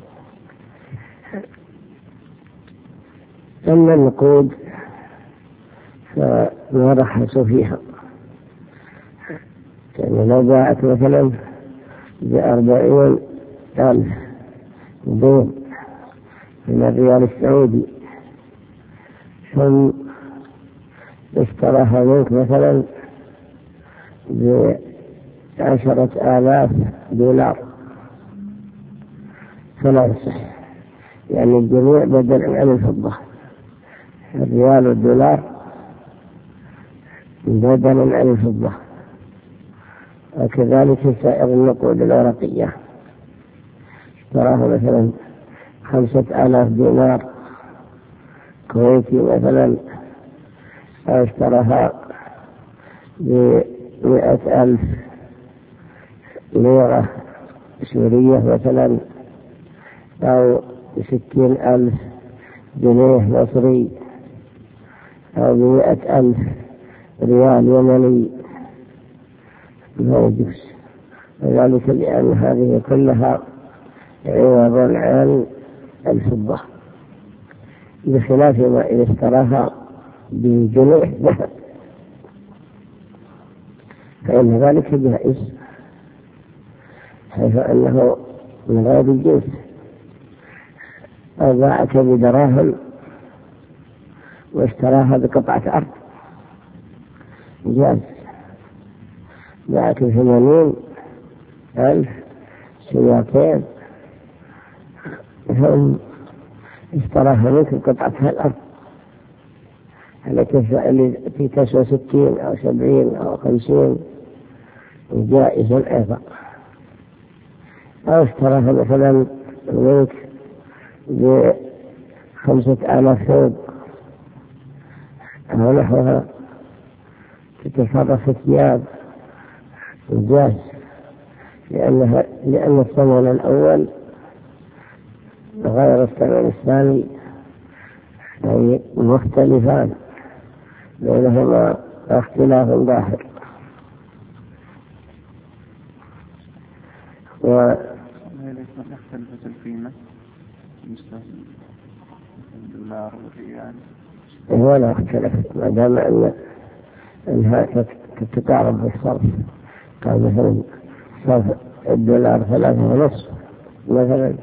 أما النقود فنرخص فيها، يعني لو باعت مثلا ب40,000 دين من الريال السعودي، ثم اشتراها منك مثلا ب10,000 دولار، فلا يصح، يعني الجميع بدل عن الفضة، الريال والدولار بدل عن الفضة، وكذلك سائر النقود الورقية، اشتراها مثلا 5000 دينار كويتي مثلا، أو اشتراها ب100,000 ليرة سورية مثلا، أو 60,000 جنيه مصري، أو 100,000 ريال يمني، لا يجوز. وذلك لأن هذه كلها عوض عن الفضة، بخلاف ما إذا اشتراها بجنيه ذهب فإن ذلك جائز، حيث أنه من غير الجنس. أو باعك بدراهم واشتراها بقطعة أرض جاز، باعك 80,000 سياقين هم اشتراها منك بقطعة الأرض التي تسوى 60 أو 70 أو 50 جائز أيضا. أو اشتراها مثلا منك ب5,000 ثوب أو نحوها تتصرف الثياب جائز، لأن الثمن الأول غير الثمن الثاني، يعني مختلفان بينهما اختلاف ظاهر. يختلف القيمة مثل الدولار والريال ولا اختلفت، ما دام أنها تتقارب بالصرف. قال مثلا صرف الدولار 3.5 مثلا،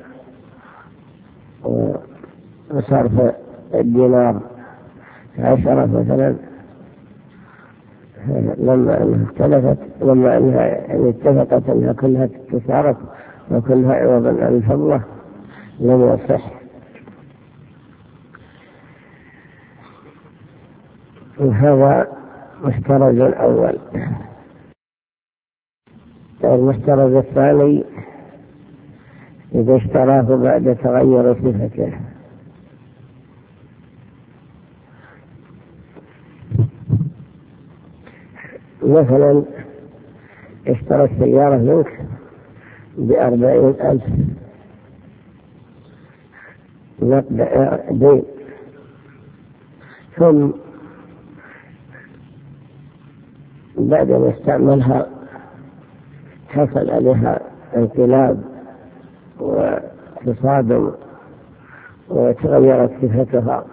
وصرف الدينار 10 مثلا، لما أنها اختلفت، لما أنها اتفقت أنها كلها تتصرف وكلها عوضا عن الفضة لم يصح. وهذا محترز الأول. المحترز الثاني إذا اشتراه بعد تغير صفته، مثلا اشترى السيارة منك ب40,000 نقد دين، ثم بعد ما استعملها حصل عليها انقلاب وتصادم وتغيرت صفتها،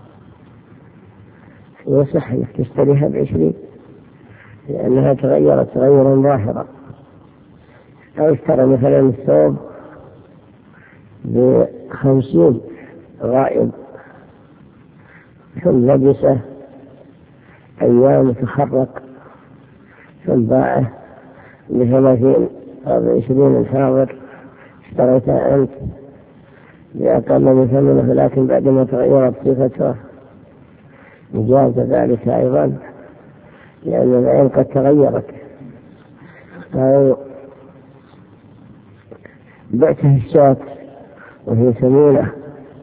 يصح أنك تشتريها ب20 لأنها تغيرت تغيرا ظاهرا. أو اشترى مثلا الثوب ب50 غائب، ثم لبسه أيام تخرق، ثم باعه ب30 أو ب20 الحاضر، اشتريتها أنت بأقل من ثمنه، لكن بعدما تغيرت صفته جاز ذلك أيضا، لأن العين قد تغيرت. أو بعته الشاة وهي ثمينة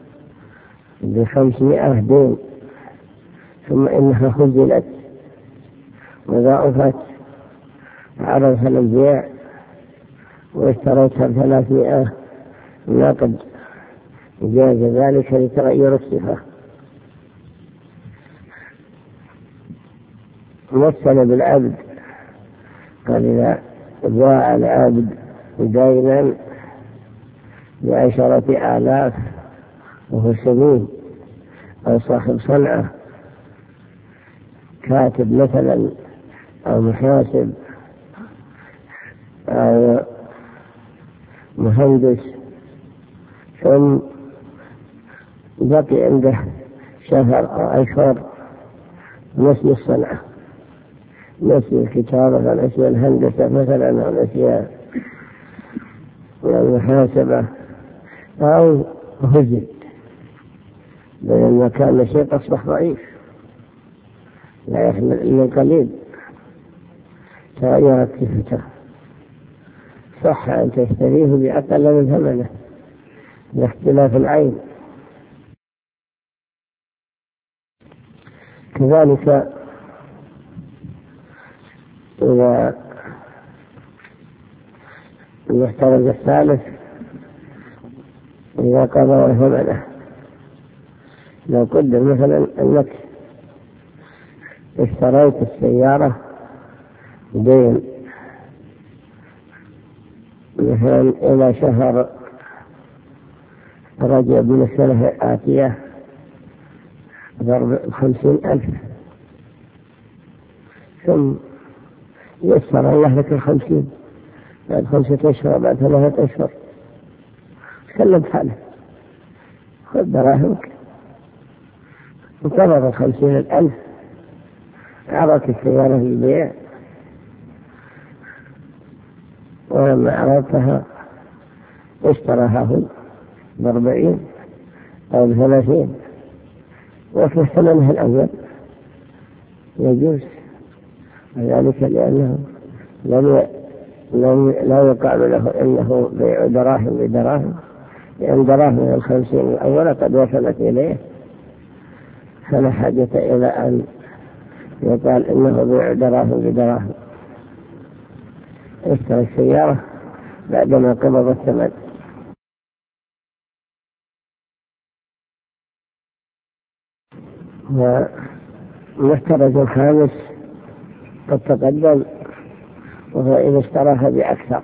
ب500 دين، ثم إنها خزلت وضاعفت عرضها للبيع واشتريتها ب300 نقد، جاز ذلك لتغير الصفة. مثل بالعبد، قال إذا باع العبد دينا ب10,000 وهو سمين أو صاحب صنعة كاتب مثلا أو محاسب أو مهندس، ثم بقي عنده شهر أو أشهر نسي الصنعة، نسي الكتابة، نسي الهندسة مثلا، أو نسي المحاسبة، أو هزل بينما كان الشيء أصبح ضعيف لا يحمل إلا القليل، تغيرت صفته، صح أن تشتريه بأقل من ثمنه لاختلاف العين. كذلك إذا المحترز الثالث إذا قضى ثمنه، لو قدر مثلا أنك اشتريت السيارة دين مثلا إلى شهر رجب من السنة الآتية ضرب 50,000، ثم يسر الله لك 50 بعد 5 أشهر بعد 3 أشهر، تكلم حاله، خذ دراهمك وقرر 50,000، عرضت السيارة في البيع، ولما عرضتها اشتراها هو ب40 أو ب30 وفي ثمنها الأول، يجوز ذلك لأنه لا يقال له إنه بيع دراهم بدراهم، لأن دراهم 50 الأول قد وصلت إليه، فلا حاجة إلى أن يقال إنه بيع دراهم بدراهم. اشترى السيارة بعدما قبض الثمن. والمحترز الخامس قد تقدم، وهو إذا اشتراها بأكثر،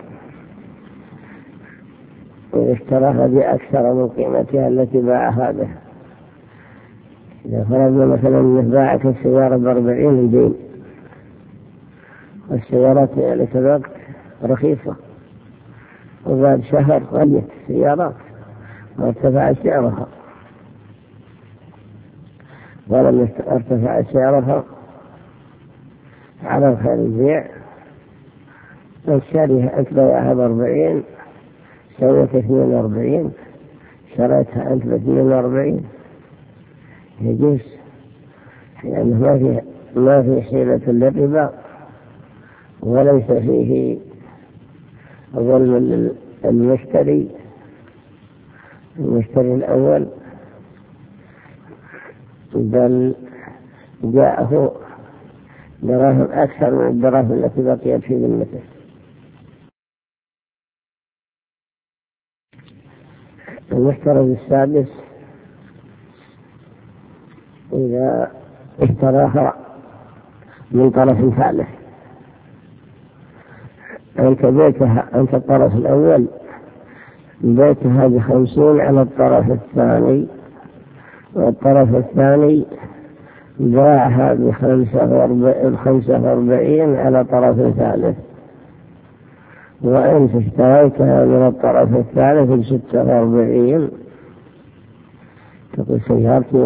إذا اشتراها بأكثر من قيمتها التي باعها به. إذا فرضنا مثلا أنه باعت السيارة ب40 دين، والسيارات في ذلك الوقت رخيصة، وبعد شهر غليت السيارات وارتفع سعرها، ولم ارتفع سعرها على خير البيع، الشاريها أنت بيعها ب40 سوت 42، شريتها أنت ب42، يجوز، لأنه ما في حيلة للربا، وليس فيه ظلم المشتري الأول، بل جاءه دراهم أكثر من الدراهم التي بقيت في ذمته. المحترز السادس إذا اشتراها من طرف ثالث، أنت الطرف الأول بيتها ب50 على الطرف الثاني، والطرف الثاني باعها ب45 على طرف ثالث، وأنت اشتريتها من الطرف الثالث ب46، تقول سيارتي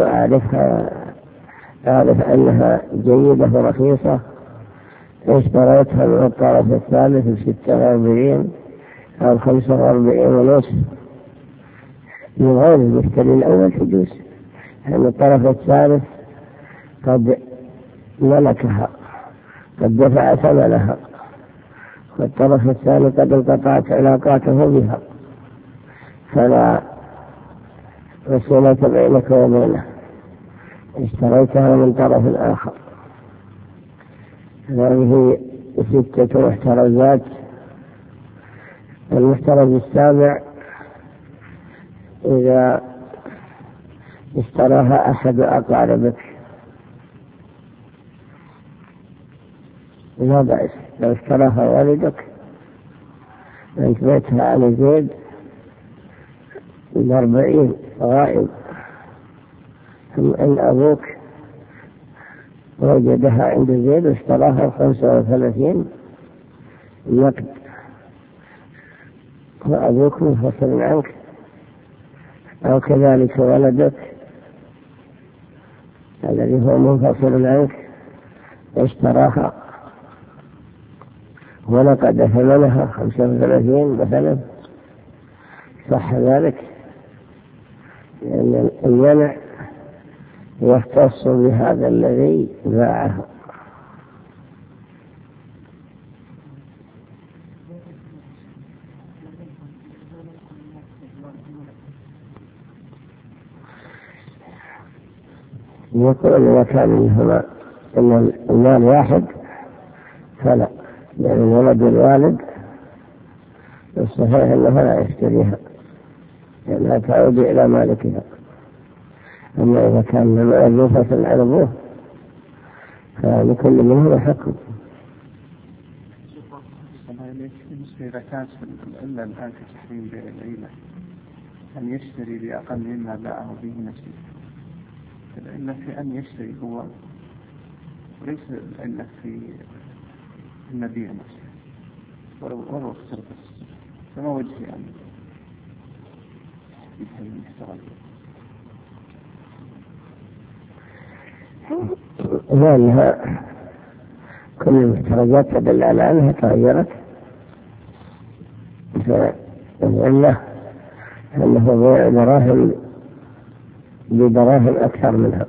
أعرف أنها جيدة ورخيصة، اشتريتها من الطرف الثالث ب46 أو 45.5 من غير المشتري الأول تجوز، لأن الطرف الثالث قد ملكها، قد دفع ثمنها، والطرف الثاني قد انقطعت علاقاته بها، فلا وصولة بينك وبينه، اشتريتها من طرف آخر. هذه 6 محترزات. المحترز السابع إذا اشتراها أحد أقاربك، لا بأس، لو اشتراها والدك أنت بيتها على زيد ب40 غائب، ثم أن أبوك وجدها عند زيد واشتراها 35 نقد، وأبوك منفصل عنك، أو كذلك ولدك الذي هو منفصل عنك اشتراها ونقد ثمنها 35 مثلا، صح ذلك، لأن المنع يختص بهذا الذي باعه. يقول إذا كان منهما إن المال واحد فلا، لأن الولد والوالد الصحيح أنها لا يشتريها لأنها تعود إلى مالكها. أما إذا كان مألوفة على أبوه فلكل منهما حكم. إذا كانت إلا الآن في تحريم بيع العيلة أن يشتري بأقل مما باعه به نفسه، العلة في أن يشتري هو وليس العلة في المبيع نفسه ولو اختلف السعر، فما وجه يعني يتحرم يشتغل لأنها كل المحترجات تدل على أنها تغيرت، فالعلة أنه بيع دراهم بدراهم أكثر منها.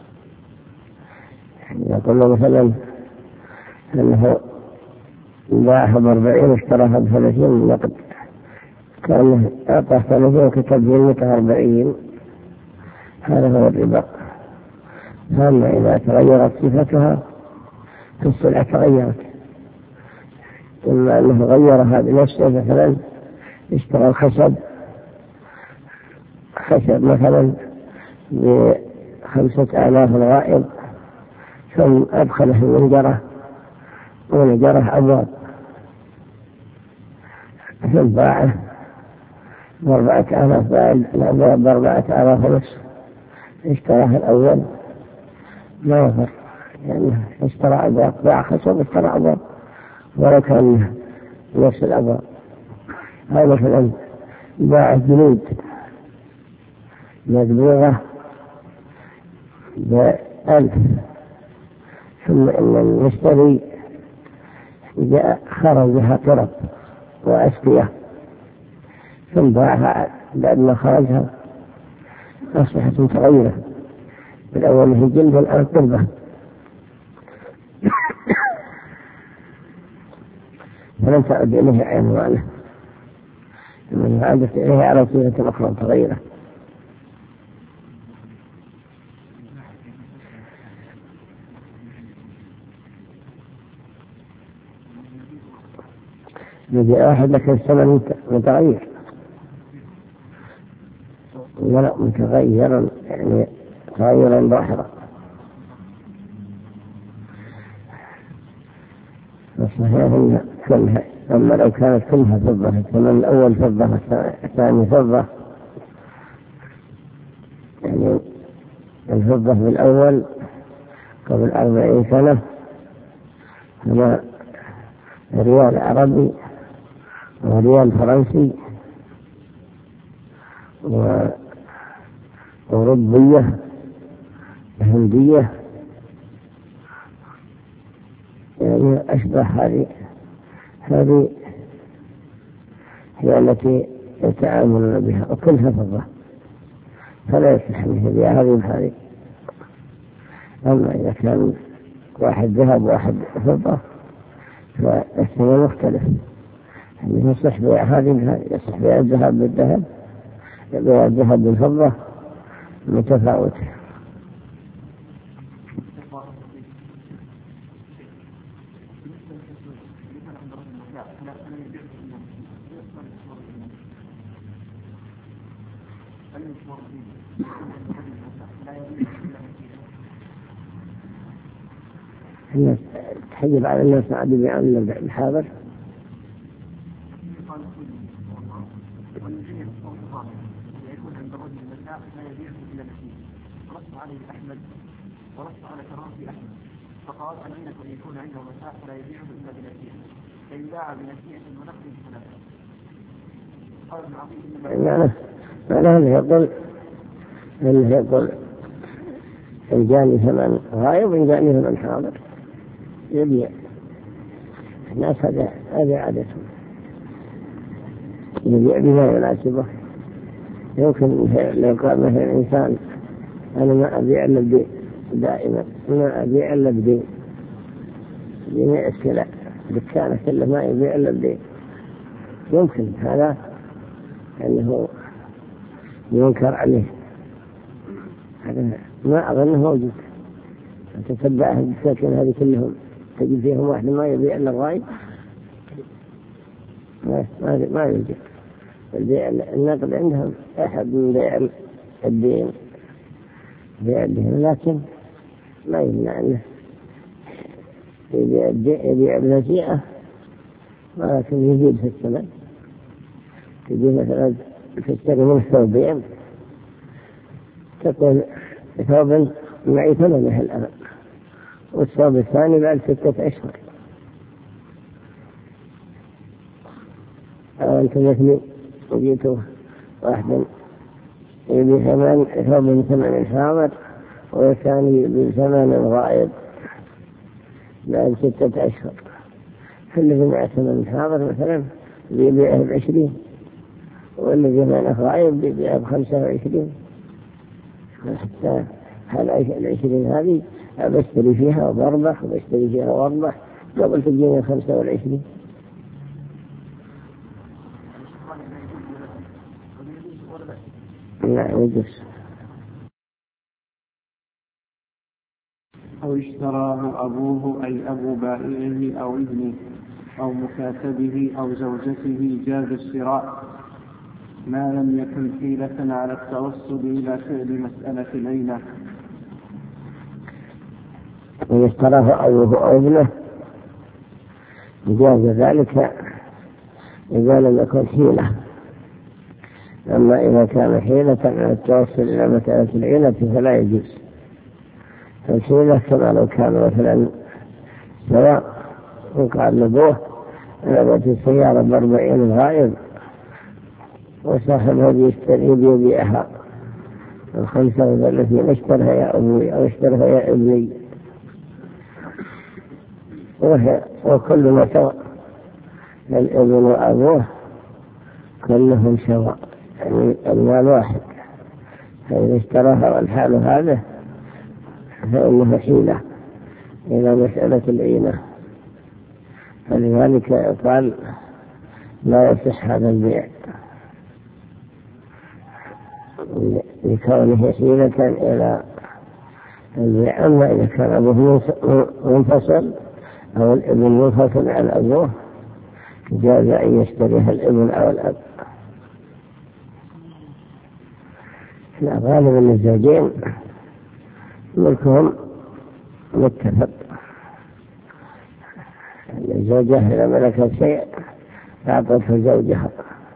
يقول مثلا أنه باعها ب40 اشتراها ب30 نقد، كأنه أعطى 30 وكتب بقيمتها 40، هذا هو الربا. أما إذا تغيرت صفتها فالسلعة تغيرت، إما أنه غيرها بنفسه، مثلا اشترى الخشب مثلا ب5,000 الغائب ثم أدخله المنجرة ونجره أبواب ثم باعه ب4,000 بعد الأبواب ب4,500، اشتراها الأول ما يفر، لأنه اشترى أبواب، باع خشب اشترى أبواب ولو كان نفس الأبواب. هذا مثلا باع جلود مدبوغة ب1,000 ثم إن المشتري جاء خرجها قرب وأسقية ثم باعها بعد ما خرجها أصبحت متغيرة، بالأول هي جلد والآن قربة، فلم تعد إليه عنوانه، من عادت إليه على صيغة أخرى متغيرة. يجي واحد لكن الثمن متغير، لا متغيرا يعني تغيرا ظاهرا. الصحيح أن كلها، أما لو كانت كلها فضة، الثمن الأول فضة الثاني فضة، يعني الفضة بالأول قبل 40 سنة هنا ريال عربي وريال فرنسي وأوروبية هندية، يعني أشبه هذه هي التي يتعاملون بها وكلها فضة، فلا يصح منه بها هذه وهذه. أما إذا كان واحد ذهب وواحد فضة فالثمن مختلف، يعني يصح بيع هذه وهذه، يصح بيع الذهب بالذهب، بيع الذهب بالفضة متفاوتة. تحجب على الناس عاد بيعمل الحاضر عليه أحمد ورد على كرامة أحمد فقال أمينة أن يكون عنده متاع فلا يبيعه إلا بنسيئة، فإن باع بنسيئة ونقل فلا. قال ابن عظيم أنه يقول إن جاني ثمن غايب إن جاني ثمن حاضر يبيع. الناس هذا عادتهم، يبيع بما يناسبه. يمكن لو قال مثل الإنسان أنا ما أبيع إلا بدين، دائما ما أبيع إلا بدين، جميع السلع دكانة كله ما يبيع إلا بدين، يمكن هذا أنه ينكر عليه ما أظنه موجود. تتبع أهل الساكن هذه كلهم تجد فيهم واحد ما يبيع إلا الغايب، ما يوجد. النقد عندهم أحد من بيع الدين، لكن ما يمنع أنه يبيع النسيئة، ولكن يزيد في الثمن. تجي مثلا تشتري منه ثوبين، تقول ثوب معي ثمنه الآن، والثوب الثاني بعد 6 أشهر. أو أنت مثلي وجيته واحد يبي ثوب ثمن حاضر والثاني يبي ثمن غائب بعد 6 أشهر، فالذي مع ثمن حاضر مثلا يبيعه ب20، والذي معه غائب يبيعه ب25. حتى هل 20 هذه بشتري فيها وبربح، وبشتري فيها وبربح قبل تجيني 25. لا يجوز. أو اشتراه أبوه أي أبو بائعه أو ابنه أو مكاتبه أو زوجته جاز الشراء، ما لم يكن حيلة على التوصل إلى فعل مسألة العينة. إن اشتراه أبوه أو ابنه جاز ذلك إذا لم يكن حيلة. أما إذا كان حيلة على التوصل إلى مسألة العينة فلا يجوز. الحيلة كما لو كان مثلا سواء وقال لأبوه لقيت السيارة ب40 غائب، وصاحبها يبيعها ال35 اشترها يا أبوي أو اشترها يا ابني، وكل ما سواء الابن وأبوه كلهم سواء، يعني المال واحد. فإذا اشتراها والحال هذا فإنه حيلة إلى مسألة العينة، فلذلك قال لا يصح هذا البيع لكونه حيلة إلى البيع. أما إذا كان أبوه منفصل أو الابن منفصل عن أبوه جاز أن يشتريها الابن أو الأب. لا، غالب أن الزوجين ملكهم متفق. الزوجة إذا ملكت شيء أعطته زوجها،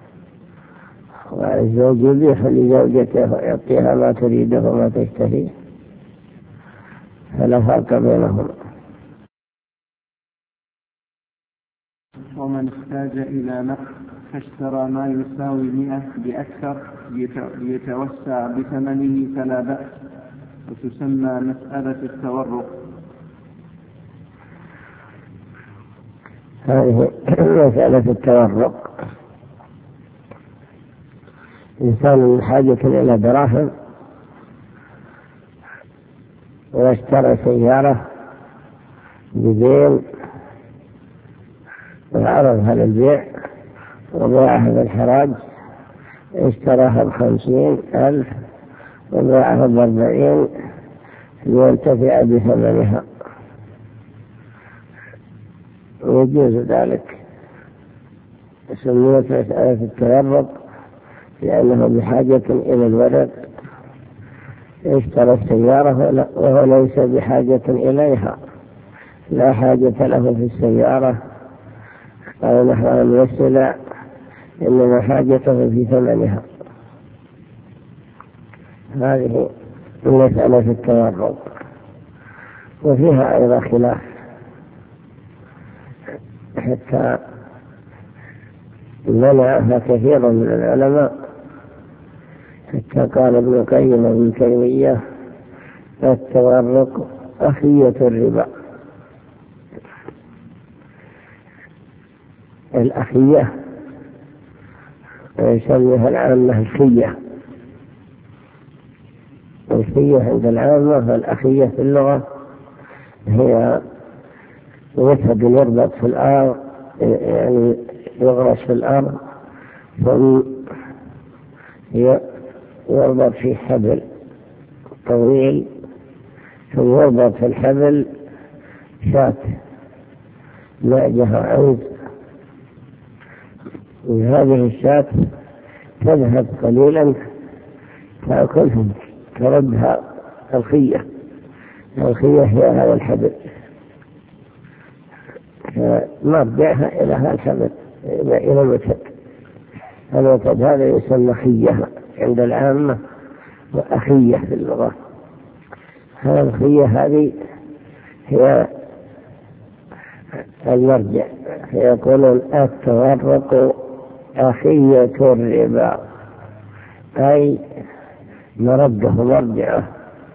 والزوج يبيح لزوجته ويعطيها ما تريده وما تشتهيه، فلا فرق بينهم. ومن احتاج إلى نقد فاشترى ما يساوي 100 بأكثر ليتوسع بثمنه فلا بأس، وتسمى مسألة التورق. هذه مسألة التورق. إنسان من حاجة إلى دراهم واشترى سيارة بدين وعرضها للبيع وباعها بالحراج، اشتراها ب50,000 وباعها ب40 لينتفع بثمنها، ويجوز ذلك. سميت مسألة التورق لأنه بحاجة إلى الورق. اشترى السيارة وهو ليس بحاجة إليها، لا حاجة له في السيارة أو نحو الوسيلة، إنما حاجته في ثمنها. هذه مسألة التورق، وفيها أيضا خلاف، حتى منعها كثير من العلماء، حتى قال ابن القيم وابن تيمية التورق أخية الربا. الأخية يسميها العامة الخية، الخية عند العامة، فالأخية في اللغة هي وثب يربط في الأرض، يعني يغرس في الأرض ثم يربط في حبل طويل ثم يربط في الحبل شاة ناجها عود، وهذه الشاة تذهب قليلا تأكلهم تردها الخية هي هذا الحبل، فنرجعها إلى هذا الحبل إلى الوتد هذا يسمى خية عند العامة وأخية في اللغة. هذه الخية هذه هي المرجع، يقولون التورق أخية الربا، أي مرده مرجعه،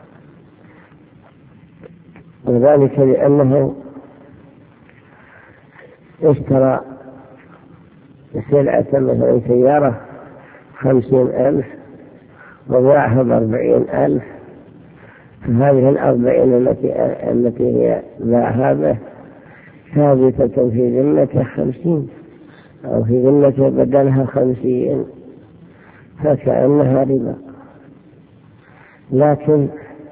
وذلك لأنه اشترى سلعة مثلا سيارة 50,000 وباعها ب40,000، فهذه 40 التي هي باعها به ثابتة في ذمته 50 أو في ذمته بدلها 50، فكأنها ربا. لكن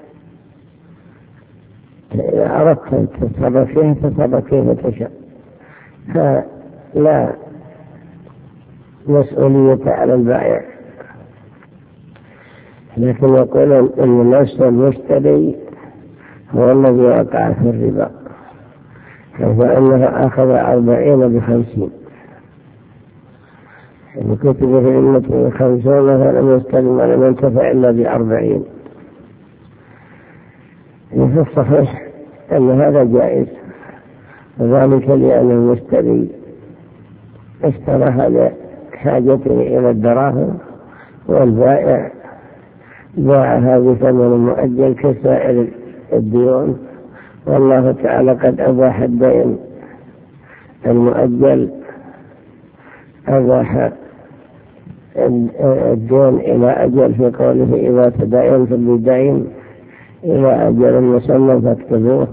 إذا أردت أن تتصرف فيها تصرف كيف تشاء، فلا مسؤولية على البائع. لكن يقولون أن نفس المشتري هو الذي وقع في الربا، فإنه أخذ 40 ب50، إن كتب في ذمته 50 فلم يستلم ولم ينتفع إلا ب40. في الصحيح أن هذا جائز، وذلك لأن المشتري اشتراها لحاجته إلى الدراهم، والبائع باعها بثمن مؤجل كسائر الديون، والله تعالى قد أباح الدين المؤجل، أباح الدين إلى أجل في قوله إذا تداينتم بدين إلى أجل مسمى فاكتبوه،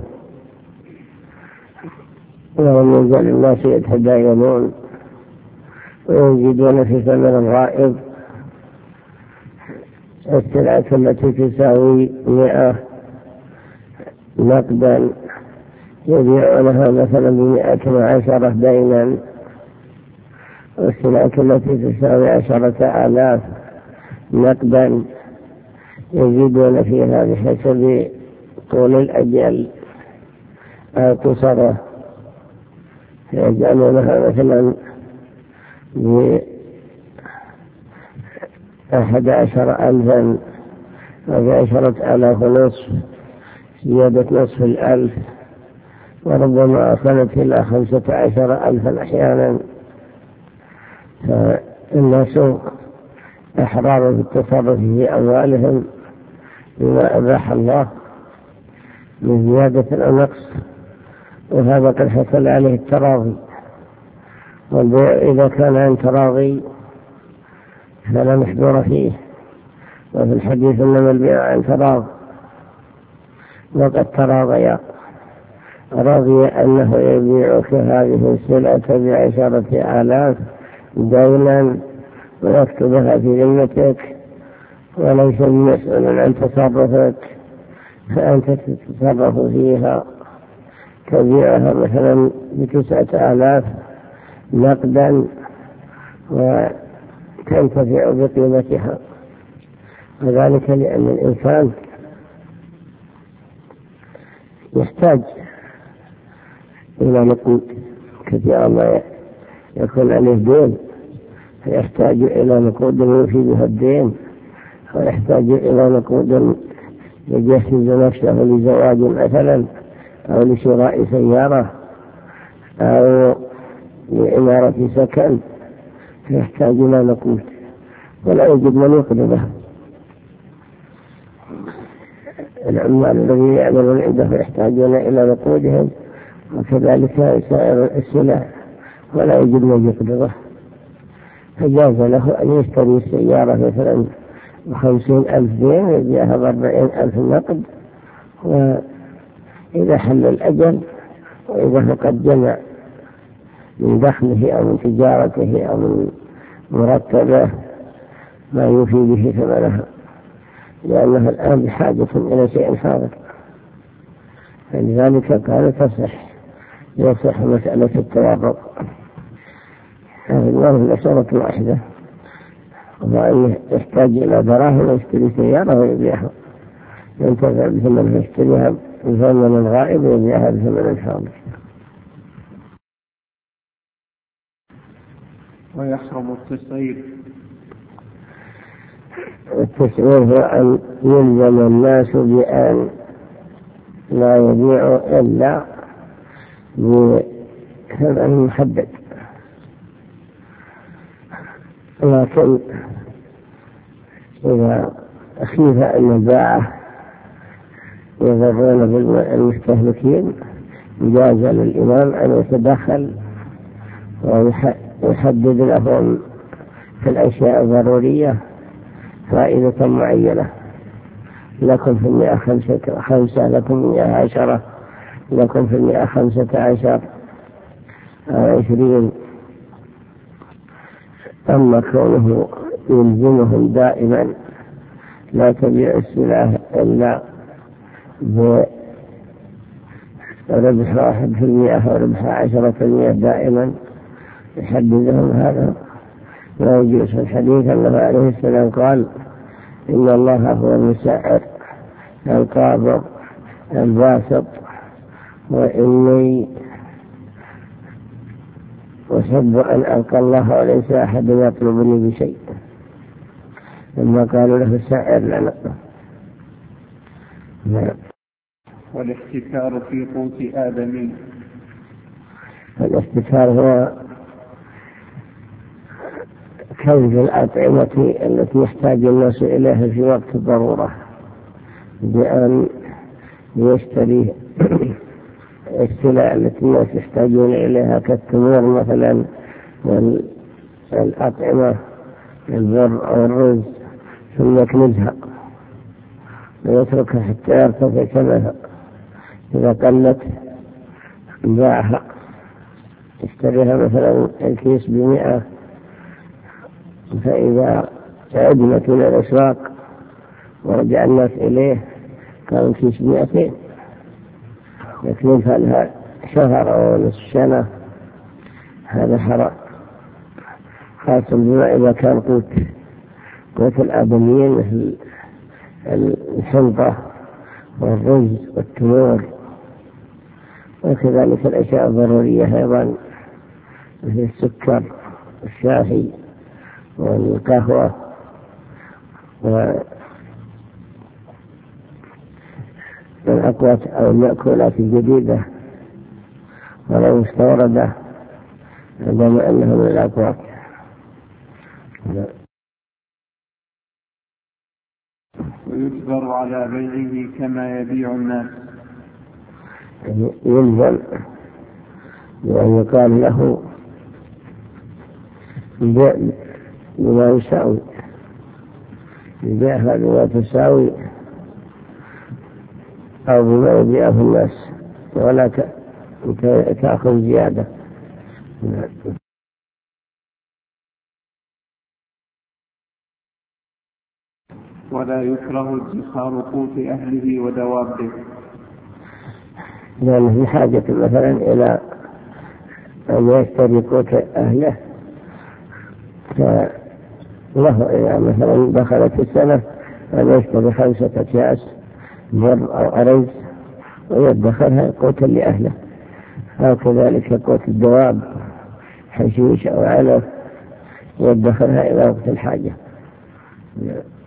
ولم يزل الناس يتداينون ويجدون في ثمن الغائب السلعة التي تساوي 100 نقدا يبيعونها مثلا ب110 دينا، والسلعة التي تساوي 10,000 نقدا يزيدون فيها بحسب طول الأجل أو قصره، يجعلونها مثلا ب11,000 أو ب10,000 ونصف، زيادة نصف 1000، وربما أصلت إلى 15,000 أحيانا. فالناس أحرار بالتصرف في أموالهم بما أباح الله من زيادة أو نقص، وهذا قد حصل عليه التراضي، والبيع إذا كان عن تراضي فلا محذور فيه، وفي الحديث إنما البيع عن تراض، وقد تراضيا، رضي أنه يبيعك هذه السلعة ب10,000 دينا ويكتبها في ذمتك وليس مسؤول عن تصرفك، فأنت تتصرف فيها، تبيعها مثلا ب9,000 نقدا وتنتفع بقيمتها، وذلك لأن الإنسان يحتاج إلى نقود، كثيرا ما يكون عليه دين فيحتاج إلى نقود يفيدها الدين، ويحتاج إلى نقود يجهز نفسه لزواج مثلا، أو لشراء سيارة، أو لإمارة سكن، فيحتاج إلى نقود ولا يوجد من يقدره. العمال الذين يعملون عنده يحتاجون إلى نقودهم، وكذلك سائر السلع ولا يوجد من يقدره، فجاز له أن يشتري السيارة مثلا ب50,000 دين ويبيعها ب40,000 نقد، وإذا حل الأجل وإذا قد جمع من دخله أو من تجارته أو من مرتبه ما يوفي به ثمنها، لأنه الآن بحاجة إلى شيء حاضر، فلذلك قال يصح مسألة التورق. هذا الله مسألة واحدة، وأن يحتاج إلى دراهم ويشتري سيارة ويبيعها، ينتفع بثمن يشتريها بثمن الغائب ويبيعها بثمن الحاضر. ويحرم التسعير. التسعير هو أن يلزم الناس بأن لا يبيعوا إلا بثمن محدد، لكن إذا خيف أن الباعة يضرون بالمستهلكين جاز للإمام أن يتدخل ويحدد لهم في الأشياء الضرورية فائدة معينة، لكم في 100 5، لكم 100 10، لكم في 100 15 أو 20. أما كونه يلزمهم دائما لا تبيع السلعة إلا بربح 1% أو ربح 10% دائما يحددهم، هذا لا يجوز. في الحديث أنه عليه السلام قال إن الله هو المسعر القابض الباسط، وإني أحب أن ألقى الله وليس أحد يطلبني بشيء، لما قالوا له سعر لنا. والاحتكار في قوت آدمي. الاحتكار هو كنز الأطعمة التي يحتاج الناس إليها في وقت الضرورة، بأن يشتري السلع التي الناس يحتاجون إليها كالتمور مثلا والأطعمة البر أو الرز، ثم يكنزها ويتركها حتى يرتفع ثمنها، إذا قلت باعها، يشتريها مثلا الكيس ب100، فإذا عدمت من الأسواق ورجع الناس إليه كان الكيس ب200، يكنزها لها شهر أو نصف سنة، هذا حرام، خاصة بما إذا كان قوت الآدميين مثل الحنطة والرز والتمور، وكذلك الأشياء الضرورية أيضا مثل السكر والشاهي والقهوة والأقوات أو المأكولات الجديدة ولو مستوردة عندما أنها من الأقوات. ويجبر على بيعه كما يبيع الناس. يلزم بأن يقال له بيع بما يساوي، يبيعها بما تساوي أو بما يبيعه الناس، ولا تأخذ زيادة. ولا يكره ادخار قوت أهله ودوابه، لأنه بحاجة مثلا إلى أن يشتري قوت أهله، فله إذا مثلا دخلت السنة أن يشتري 5 أكياس بر أو أرز ويدخرها قوتا لأهله، أو كذلك قوت الدواب حشيش أو علف يدخرها إلى وقت الحاجة.